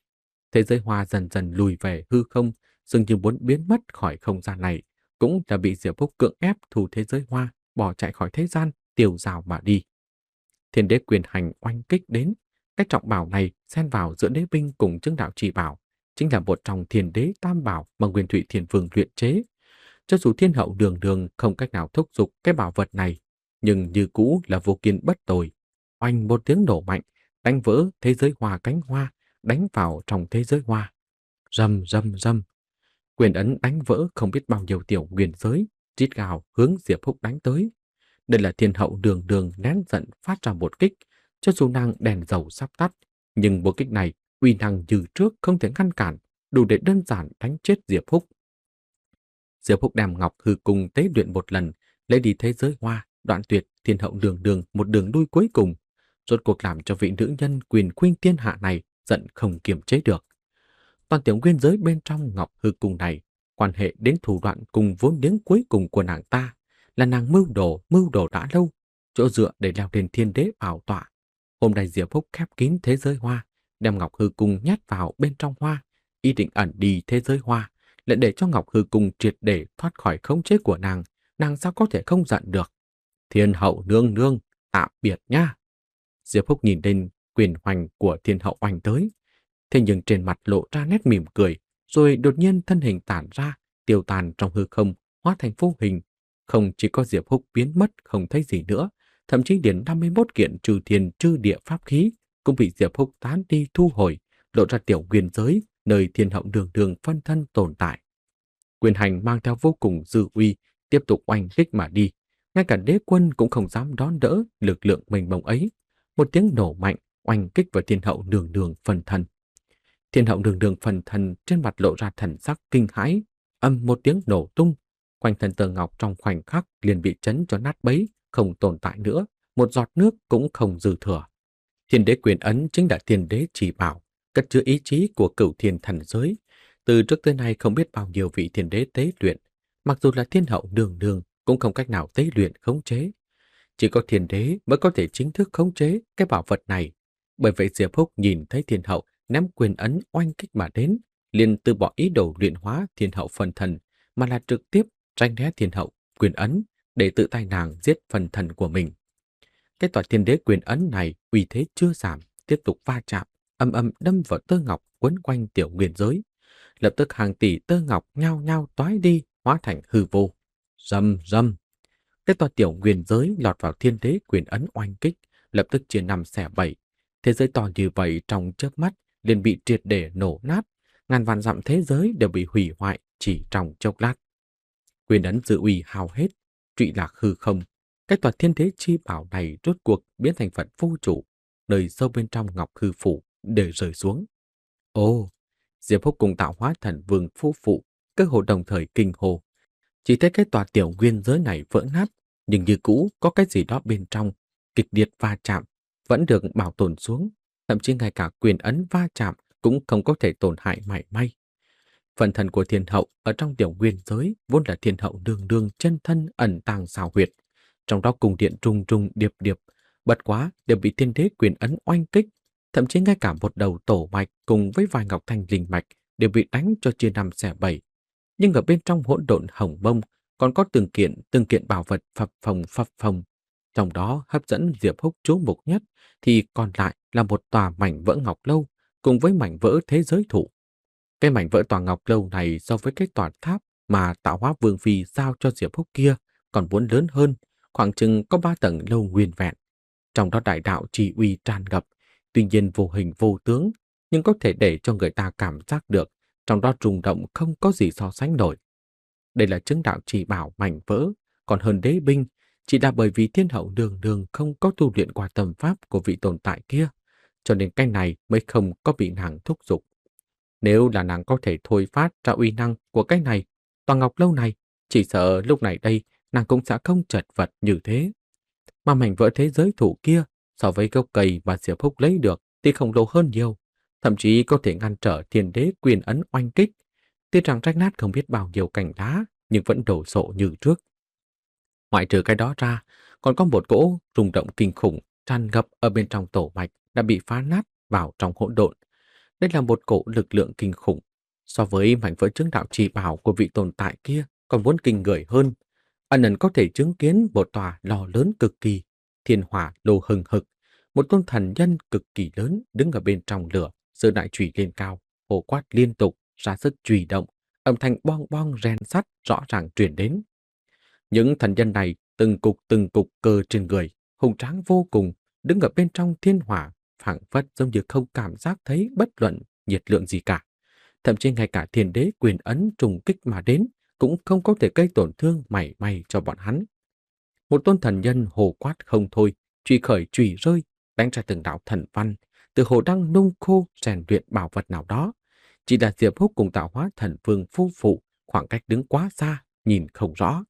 Thế giới hoa dần dần lùi về hư không, dường như muốn biến mất khỏi không gian này, cũng là bị Diệp Húc cưỡng ép thu thế giới hoa, bỏ chạy khỏi thế gian, tiêu rào mà đi. Thiên đế quyền hành oanh kích đến, cái trọng bảo này xen vào giữa đế binh cùng chứng đạo chỉ bảo, chính là một trong thiên đế tam bảo mà Nguyên Thủy Thiên Vương luyện chế. Cho dù thiên hậu đường đường không cách nào thúc giục cái bảo vật này, nhưng như cũ là vô kiên bất tồi. Oanh một tiếng nổ mạnh, đánh vỡ thế giới hoa cánh hoa, đánh vào trong thế giới hoa. Rầm rầm rầm, quyền ấn đánh vỡ không biết bao nhiêu tiểu nguyên giới, rít gào hướng Diệp Húc đánh tới. Đây là thiên hậu đường đường nén giận phát ra một kích, cho dù nàng đèn dầu sắp tắt, nhưng một kích này uy năng như trước không thể ngăn cản, đủ để đơn giản đánh chết Diệp Húc. Diệp Húc đem Ngọc Hư Cung tế luyện một lần, lấy đi thế giới hoa, đoạn tuyệt thiên hậu đường đường một đường đuôi cuối cùng, rốt cuộc làm cho vị nữ nhân quyền khuynh thiên hạ này giận không kiềm chế được. Toàn tiểu nguyên giới bên trong Ngọc Hư Cung này, quan hệ đến thủ đoạn cùng vốn liếng cuối cùng của nàng ta, là nàng mưu đồ, mưu đồ đã lâu, chỗ dựa để leo lên thiên đế bảo tọa. Hôm nay Diệp Húc khép kín thế giới hoa, đem Ngọc Hư Cung nhét vào bên trong hoa, ý định ẩn đi thế giới hoa, lại để cho Ngọc Hư Cung triệt để thoát khỏi khống chế của nàng, nàng sao có thể không giận được. Thiên hậu nương nương, tạm biệt nha. Diệp Húc nhìn lên quyền hoành của thiên hậu oanh tới, thế nhưng trên mặt lộ ra nét mỉm cười, rồi đột nhiên thân hình tản ra, tiêu tàn trong hư không, hóa thành vô hình. Không chỉ có Diệp Húc biến mất không thấy gì nữa, thậm chí đến năm mươi mốt kiện trừ thiên trừ địa pháp khí cũng bị Diệp Húc tán đi thu hồi, lộ ra tiểu nguyên giới nơi thiên hậu đường đường phân thân tồn tại. Quyền hành mang theo vô cùng dư uy, tiếp tục oanh kích mà đi. Ngay cả đế quân cũng không dám đón đỡ lực lượng mênh mông ấy. Một tiếng nổ mạnh oanh kích vào thiên hậu đường đường phân thân. Thiên hậu đường đường phân thân trên mặt lộ ra thần sắc kinh hãi, âm một tiếng nổ tung. Quanh thân tơ ngọc trong khoảnh khắc liền bị chấn cho nát bấy, không tồn tại nữa, một giọt nước cũng không dư thừa. Thiên đế quyền ấn chính là thiên đế chỉ bảo, cất chứa ý chí của cửu thiên thần giới. Từ trước tới nay không biết bao nhiêu vị thiên đế tế luyện, mặc dù là thiên hậu đường đường cũng không cách nào tế luyện khống chế. Chỉ có thiên đế mới có thể chính thức khống chế cái bảo vật này. Bởi vậy Diệp Húc nhìn thấy thiên hậu ném quyền ấn oanh kích mà đến, liền từ bỏ ý đồ luyện hóa thiên hậu phần thần, mà là trực tiếp tranh né thiên hậu quyền ấn để tự tay nàng giết phần thần của mình. Cái tòa thiên đế quyền ấn này uy thế chưa giảm, tiếp tục va chạm, âm âm đâm vào tơ ngọc quấn quanh tiểu nguyên giới. Lập tức hàng tỷ tơ ngọc nhao nhao toái đi, hóa thành hư vô. Rầm rầm, cái tòa tiểu nguyên giới lọt vào thiên đế quyền ấn oanh kích, lập tức chia năm xẻ bảy. Thế giới to như vậy trong chớp mắt liền bị triệt để nổ nát, ngàn vạn dặm thế giới đều bị hủy hoại chỉ trong chốc lát. Quyền ấn dự uy hao hết, trụy lạc hư không. Cái tòa thiên đế chi bảo này rốt cuộc biến thành phận vô chủ, nơi sâu bên trong ngọc hư phủ để rơi xuống. Ồ, Diệp Húc cùng tạo hóa thần vương phu phụ, cơ hồ đồng thời kinh hồ. Chỉ thấy cái tòa tiểu nguyên giới này vỡ nát, nhưng như cũ có cái gì đó bên trong, kịch liệt va chạm, vẫn được bảo tồn xuống, thậm chí ngay cả quyền ấn va chạm cũng không có thể tổn hại mảy may. Phần thần của thiên hậu ở trong tiểu nguyên giới vốn là thiên hậu đương đương chân thân ẩn tàng xào huyệt, trong đó cung điện trung trung điệp điệp, bật quá đều bị thiên đế quyền ấn oanh kích, thậm chí ngay cả một đầu tổ mạch cùng với vài ngọc thanh linh mạch đều bị đánh cho chia năm xẻ bảy. Nhưng ở bên trong hỗn độn hồng mông còn có từng kiện từng kiện bảo vật phập phồng phập phồng, trong đó hấp dẫn Diệp Húc chú mục nhất thì còn lại là một tòa mảnh vỡ ngọc lâu cùng với mảnh vỡ thế giới thụ. Cái mảnh vỡ tòa ngọc lâu này so với cái tòa tháp mà Tạo Hóa Vương Phi giao cho Diệp Húc kia còn muốn lớn hơn, khoảng chừng có ba tầng lâu nguyên vẹn. Trong đó đại đạo trì uy tràn ngập, tuy nhiên vô hình vô tướng, nhưng có thể để cho người ta cảm giác được trong đó rung động không có gì so sánh nổi. Đây là chứng đạo trì bảo mảnh vỡ, còn hơn đế binh, chỉ là bởi vì thiên hậu đường đường không có tu luyện qua tâm pháp của vị tồn tại kia, cho nên cái này mới không có bị nàng thúc giục. Nếu là nàng có thể thôi phát ra uy năng của cái này, tòa ngọc lâu này, chỉ sợ lúc này đây nàng cũng sẽ không chật vật như thế. Mà mảnh vỡ thế giới thủ kia, so với gốc cây mà Diệp Húc lấy được thì khổng lồ hơn nhiều, thậm chí có thể ngăn trở thiên đế quyền ấn oanh kích. Tuy rằng rách nát không biết bao nhiêu cành đá, nhưng vẫn đổ sộ như trước. Ngoại trừ cái đó ra, còn có một cỗ rung động kinh khủng tràn ngập ở bên trong tổ mạch đã bị phá nát vào trong hỗn độn. Đây là một cỗ lực lượng kinh khủng, so với mảnh vỡ chứng đạo trì bảo của vị tồn tại kia còn muốn kinh người hơn. Ân ẩn có thể chứng kiến một tòa lò lớn cực kỳ, thiên hỏa lô hừng hực, một tôn thần nhân cực kỳ lớn đứng ở bên trong lửa, giơ đại chùy lên cao, hô quát liên tục, ra sức chùy động, âm thanh bong bong rèn sắt rõ ràng truyền đến. Những thần nhân này từng cục từng cục cơ trên người, hùng tráng vô cùng, đứng ở bên trong thiên hỏa, phảng phất giống như không cảm giác thấy bất luận nhiệt lượng gì cả. Thậm chí ngay cả thiên đế quyền ấn trùng kích mà đến cũng không có thể gây tổn thương mảy may cho bọn hắn. Một tôn thần nhân hồ quát không thôi, truy khởi truy rơi, đánh ra từng đạo thần văn, từ hồ đang nung khô rèn luyện bảo vật nào đó. Chỉ là Diệp Húc cùng Tạo Hóa Thần Vương phu phụ, khoảng cách đứng quá xa, nhìn không rõ.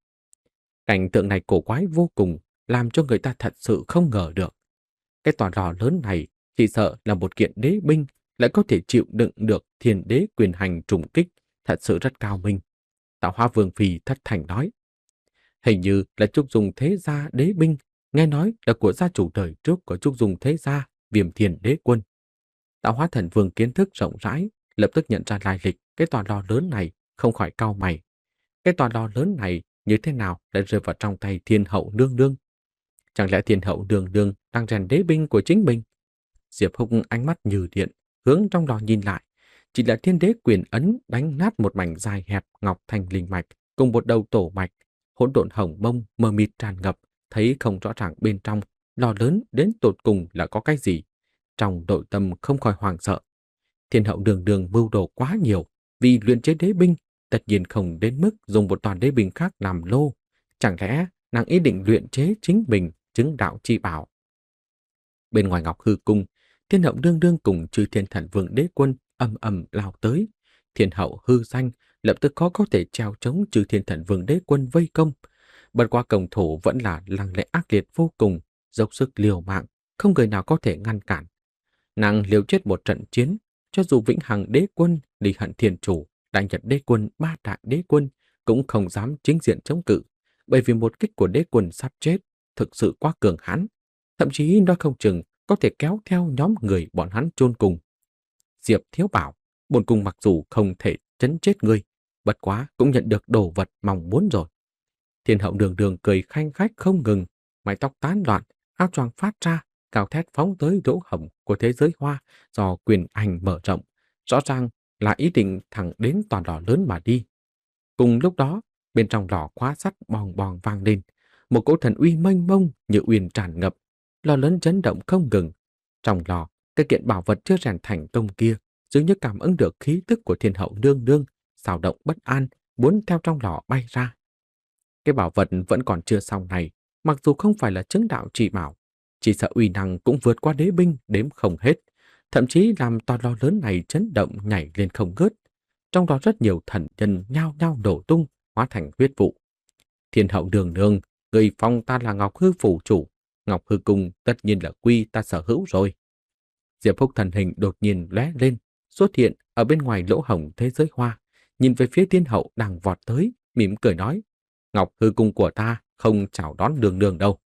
Cảnh tượng này cổ quái vô cùng, làm cho người ta thật sự không ngờ được. Cái tòa lò lớn này chỉ sợ là một kiện đế binh, lại có thể chịu đựng được thiên đế quyền hành trùng kích, thật sự rất cao minh. Tạo Hóa Vương Phi thất thành nói. Hình như là Trúc Dung Thế Gia đế binh, nghe nói là của gia chủ đời trước của Trúc Dung Thế Gia, Viêm Thiên Đế Quân. Tạo Hóa Thần Vương kiến thức rộng rãi, lập tức nhận ra lai lịch cái tòa lò lớn này, không khỏi cau mày. Cái tòa lò lớn này như thế nào lại rơi vào trong tay thiên hậu nương nương? Chẳng lẽ thiên hậu nương nương đang rèn đế binh của chính mình? Diệp Húc ánh mắt như điện, hướng trong lò nhìn lại, chỉ là thiên đế quyền ấn đánh nát một mảnh dài hẹp ngọc thành linh mạch cùng một đầu tổ mạch, hỗn độn hồng mông mờ mịt tràn ngập, thấy không rõ ràng bên trong lò lớn đến tột cùng là có cái gì. Trong nội tâm không khỏi hoảng sợ. Thiên hậu đường đường mưu đồ quá nhiều, vì luyện chế đế binh, tất nhiên không đến mức dùng một toàn đế binh khác làm lô. Chẳng lẽ nàng ý định luyện chế chính mình chứng đạo chi bảo? Bên ngoài Ngọc Hư Cung, Thiên hậu đương đương cùng Chư Thiên Thần Vương Đế Quân ầm ầm lao tới. Thiên hậu hư danh lập tức khó có thể treo chống Chư Thiên Thần Vương Đế Quân vây công. Bật qua công thủ vẫn là lăng lệ ác liệt vô cùng, dốc sức liều mạng, không người nào có thể ngăn cản. Nàng liều chết một trận chiến, cho dù Vĩnh Hằng Đế Quân, Lý Hận Thiên Chủ, Đại Nhật Đế Quân, Ba Đại Đế Quân cũng không dám chính diện chống cự, bởi vì một kích của Đế Quân sắp chết thực sự quá cường hãn, thậm chí nó không chừng có thể kéo theo nhóm người bọn hắn chôn cùng. Diệp Thiếu bảo, bổn cung mặc dù không thể chấn chết ngươi, bất quá cũng nhận được đồ vật mong muốn rồi. Thiên hậu đường đường cười khanh khách không ngừng, mái tóc tán loạn, áo choàng phát ra, cao thét phóng tới lỗ hổng của thế giới hoa do quyền hành mở rộng, rõ ràng là ý định thẳng đến toàn đỏ lớn mà đi. Cùng lúc đó, Bên trong lò khóa sắt bong bong vang lên, một cỗ thần uy mênh mông như uyên tràn ngập, lò lớn chấn động không ngừng. Trong lò, cái kiện bảo vật chưa rèn thành công kia dường như cảm ứng được khí tức của thiên hậu nương nương, xào động bất an, muốn theo trong lò bay ra. Cái bảo vật vẫn còn chưa xong này, mặc dù không phải là chứng đạo chỉ bảo, chỉ sợ uy năng cũng vượt qua đế binh đếm không hết, thậm chí làm to lò lớn này chấn động nhảy lên không ngớt. Trong đó rất nhiều thần nhân nhao nhao nổ tung, hóa thành huyết vụ. Thiên hậu đường nương, người phong ta là Ngọc Hư phủ chủ, Ngọc Hư cung tất nhiên là quy ta sở hữu rồi. Diệp Phúc thần hình đột nhiên lóe lên, xuất hiện ở bên ngoài lỗ hổng thế giới hoa, nhìn về phía thiên hậu đang vọt tới, mỉm cười nói: Ngọc Hư cung của ta không chào đón đường đường đâu.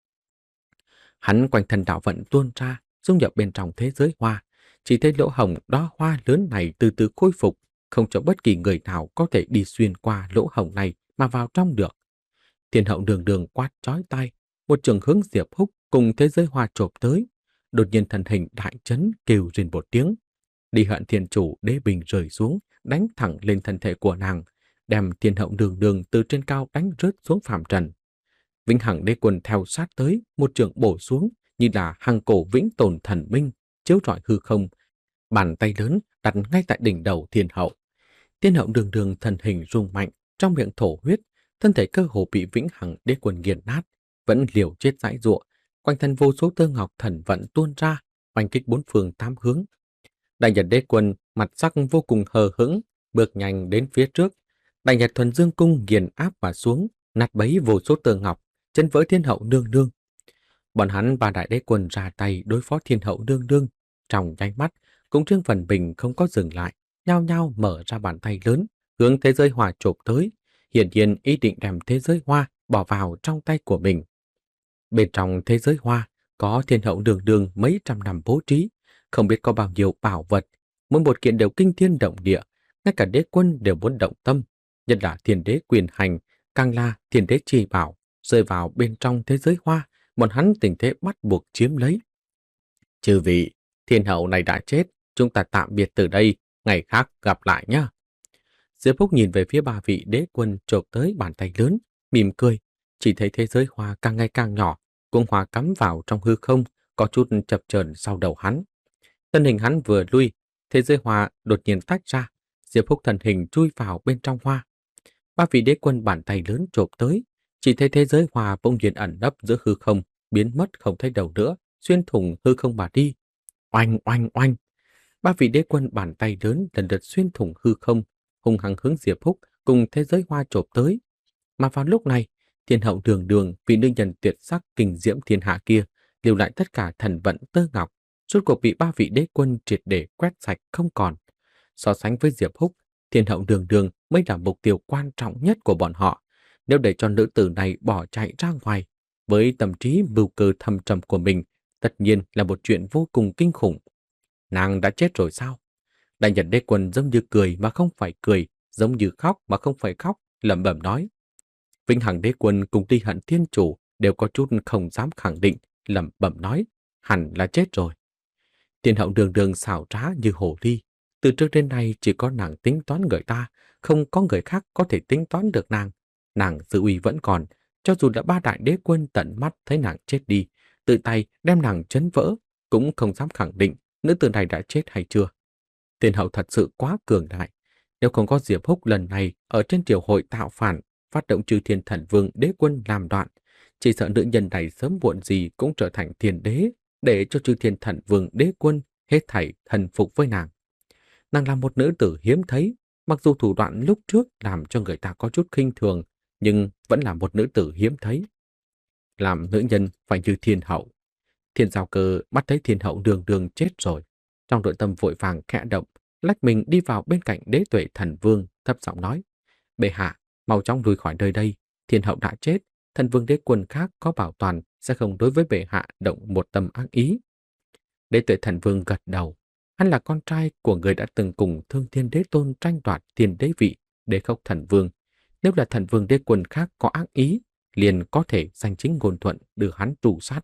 Hắn quanh thân đạo vận tuôn ra, dung nhập bên trong thế giới hoa, chỉ thấy lỗ hổng đóa hoa lớn này từ từ khôi phục, không cho bất kỳ người nào có thể đi xuyên qua lỗ hổng này mà vào trong được. Thiên hậu đường đường quát chói tai, một trường hướng Diệp Húc cùng thế giới hoa chộp tới, đột nhiên thần hình đại chấn kêu rên một tiếng. Đi Hận Thiên chủ đế bình rơi xuống, đánh thẳng lên thân thể của nàng, đem thiên hậu đường đường từ trên cao đánh rớt xuống phàm trần. Vĩnh Hằng đế quân theo sát tới, một trường bổ xuống như là hằng cổ vĩnh tồn thần minh, chiếu rọi hư không, bàn tay lớn đặt ngay tại đỉnh đầu thiên hậu. Thiên hậu đường đường thần hình rung mạnh, trong miệng thổ huyết, thân thể cơ hồ bị Vĩnh Hằng đế quân nghiền nát, vẫn liều chết giãy giụa, quanh thân vô số tơ ngọc thần vận tuôn ra, oanh kích bốn phương tám hướng. Đại Nhật đế quân mặt sắc vô cùng hờ hững, bước nhanh đến phía trước. Đại Nhật thuần dương cung nghiền áp mà xuống, nát bấy vô số tơ ngọc, chân vỡ thiên hậu nương nương. Bọn hắn ba đại đế quân ra tay đối phó thiên hậu nương nương, trong nháy mắt cũng Trương Phần Bình không có dừng lại, nhao nhao mở ra bàn tay lớn, hướng thế giới hoa chộp tới, hiển nhiên ý định đem thế giới hoa bỏ vào trong tay của mình. Bên trong thế giới hoa có thiên hậu đường đường mấy trăm năm bố trí, không biết có bao nhiêu bảo vật, mỗi một kiện đều kinh thiên động địa, ngay cả đế quân đều muốn động tâm, nhất là thiên đế quyền hành, càng là thiên đế chi bảo, rơi vào bên trong thế giới hoa, bọn hắn tình thế bắt buộc chiếm lấy. Chư vị, thiên hậu này đã chết, chúng ta tạm biệt từ đây, ngày khác gặp lại nhé. Diệp Phúc nhìn về phía ba vị đế quân chộp tới bàn tay lớn, mỉm cười, chỉ thấy thế giới hoa càng ngày càng nhỏ, cung hoa cắm vào trong hư không, có chút chập chờn sau đầu hắn. Thân hình hắn vừa lui, thế giới hoa đột nhiên tách ra, Diệp Phúc thần hình chui vào bên trong hoa. Ba vị đế quân bàn tay lớn chộp tới, chỉ thấy thế giới hoa bỗng nhiên ẩn nấp giữa hư không, biến mất không thấy đầu nữa, xuyên thủng hư không mà đi. Oanh oanh oanh! Ba vị đế quân bàn tay lớn lần lượt xuyên thủng hư không, hung hăng hướng Diệp Phúc cùng thế giới hoa chộp tới. Mà vào lúc này, thiên hậu đường đường, vị nữ nhân tuyệt sắc kinh diễm thiên hạ kia, lưu lại tất cả thần vận tơ ngọc, rốt cuộc bị ba vị đế quân triệt để quét sạch không còn. So sánh với Diệp Húc, thiên hậu đường đường mới là mục tiêu quan trọng nhất của bọn họ. Nếu để cho nữ tử này bỏ chạy ra ngoài, với tâm trí mưu cơ thâm trầm của mình, tất nhiên là một chuyện vô cùng kinh khủng. Nàng đã chết rồi sao? Đại Nhật đế quân giống như cười mà không phải cười, giống như khóc mà không phải khóc, lẩm bẩm nói. Vĩnh Hằng đế quân cùng Ti Hận thiên chủ đều có chút không dám khẳng định, lẩm bẩm nói, hẳn là chết rồi. Thiên hậu đường đường xảo trá như hồ ly, từ trước đến nay chỉ có nàng tính toán người ta, không có người khác có thể tính toán được nàng. Nàng dư uy vẫn còn, cho dù đã ba đại đế quân tận mắt thấy nàng chết đi, tự tay đem nàng chấn vỡ, cũng không dám khẳng định nữ tử này đã chết hay chưa. Thiên hậu thật sự quá cường đại, nếu không có Diệp Húc lần này ở trên triều hội tạo phản, phát động Chư Thiên Thần Vương đế quân làm đoạn, chỉ sợ nữ nhân này sớm muộn gì cũng trở thành thiên đế, để cho Chư Thiên Thần Vương đế quân hết thảy thần phục với nàng. Nàng là một nữ tử hiếm thấy, mặc dù thủ đoạn lúc trước làm cho người ta có chút khinh thường, nhưng vẫn là một nữ tử hiếm thấy. Làm nữ nhân phải như thiên hậu. Thiên Giao Cơ bắt thấy thiên hậu đường đường chết rồi, trong nội tâm vội vàng khẽ động, lách mình đi vào bên cạnh đế tuệ thần vương, thấp giọng nói: Bệ hạ, mau chóng lùi khỏi nơi đây, thiên hậu đã chết, thần vương đế quân khác có bảo toàn sẽ không đối với bệ hạ động một tâm ác ý. Đế tuệ thần vương gật đầu, hắn là con trai của người đã từng cùng Thương Thiên Đế Tôn tranh đoạt thiên đế vị, Đế Khốc thần vương. Nếu là thần vương đế quân khác có ác ý, liền có thể danh chính ngôn thuận đưa hắn tù sát.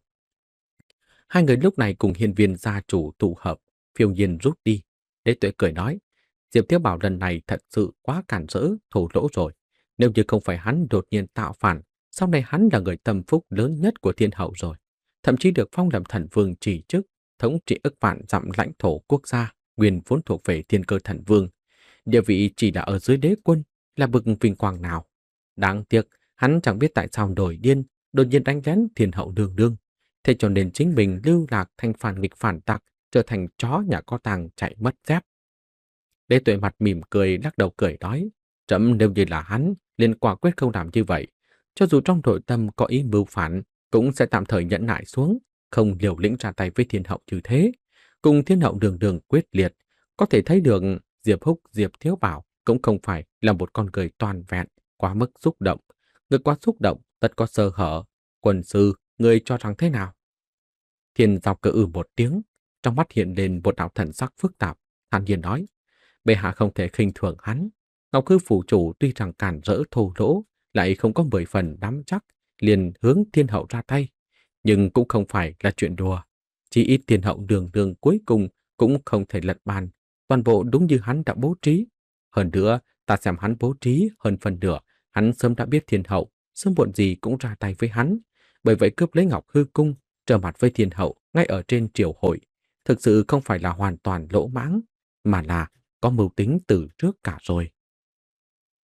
Hai người lúc này cùng hiên viên gia chủ tụ hợp, phiêu nhiên rút đi. Đế tuệ cười nói, Diệp Thiếu Bảo lần này thật sự quá cản rỡ, thổ lỗ rồi. Nếu như không phải hắn đột nhiên tạo phản, sau này hắn là người tâm phúc lớn nhất của thiên hậu rồi. Thậm chí được phong làm thần vương chỉ chức, thống trị ức vạn dặm lãnh thổ quốc gia, nguyên vốn thuộc về thiên cơ thần vương. Địa vị chỉ là ở dưới đế quân, là bực vinh quang nào. Đáng tiếc, hắn chẳng biết tại sao nổi điên, đột nhiên đánh lén thiên hậu đường đương. Thế cho nên chính mình lưu lạc thành phản nghịch phản tặc, trở thành chó nhà có tang chạy mất dép. Đế Tuệ mặt mỉm cười lắc đầu cười nói, trẫm nếu như là hắn, liền quả quyết không làm như vậy. Cho dù trong nội tâm có ý mưu phản, cũng sẽ tạm thời nhẫn nại xuống, không liều lĩnh ra tay với thiên hậu như thế. Cùng thiên hậu đường đường quyết liệt, có thể thấy được Diệp Húc, Diệp Thiếu Bảo cũng không phải là một con người toàn vẹn, quá mức xúc động. Người quá xúc động, tất có sơ hở. Quân sư, người cho rằng thế nào? Thiên Giao Cơ ư một tiếng, trong mắt hiện lên một đạo thần sắc phức tạp, thản nhiên nói, bệ hạ không thể khinh thường hắn. Ngọc Hư phủ chủ tuy rằng cản rỡ thô lỗ, lại không có mười phần nắm chắc, liền hướng thiên hậu ra tay, nhưng cũng không phải là chuyện đùa. Chỉ ít thiên hậu đường đường cuối cùng cũng không thể lật bàn, toàn bộ đúng như hắn đã bố trí. Hơn nữa, ta xem hắn bố trí hơn phần nửa, hắn sớm đã biết thiên hậu, sớm muộn gì cũng ra tay với hắn. Bởi vậy cướp lấy Ngọc Hư cung, trở mặt với thiên hậu ngay ở trên triều hội, thực sự không phải là hoàn toàn lỗ mãng, mà là có mưu tính từ trước cả rồi.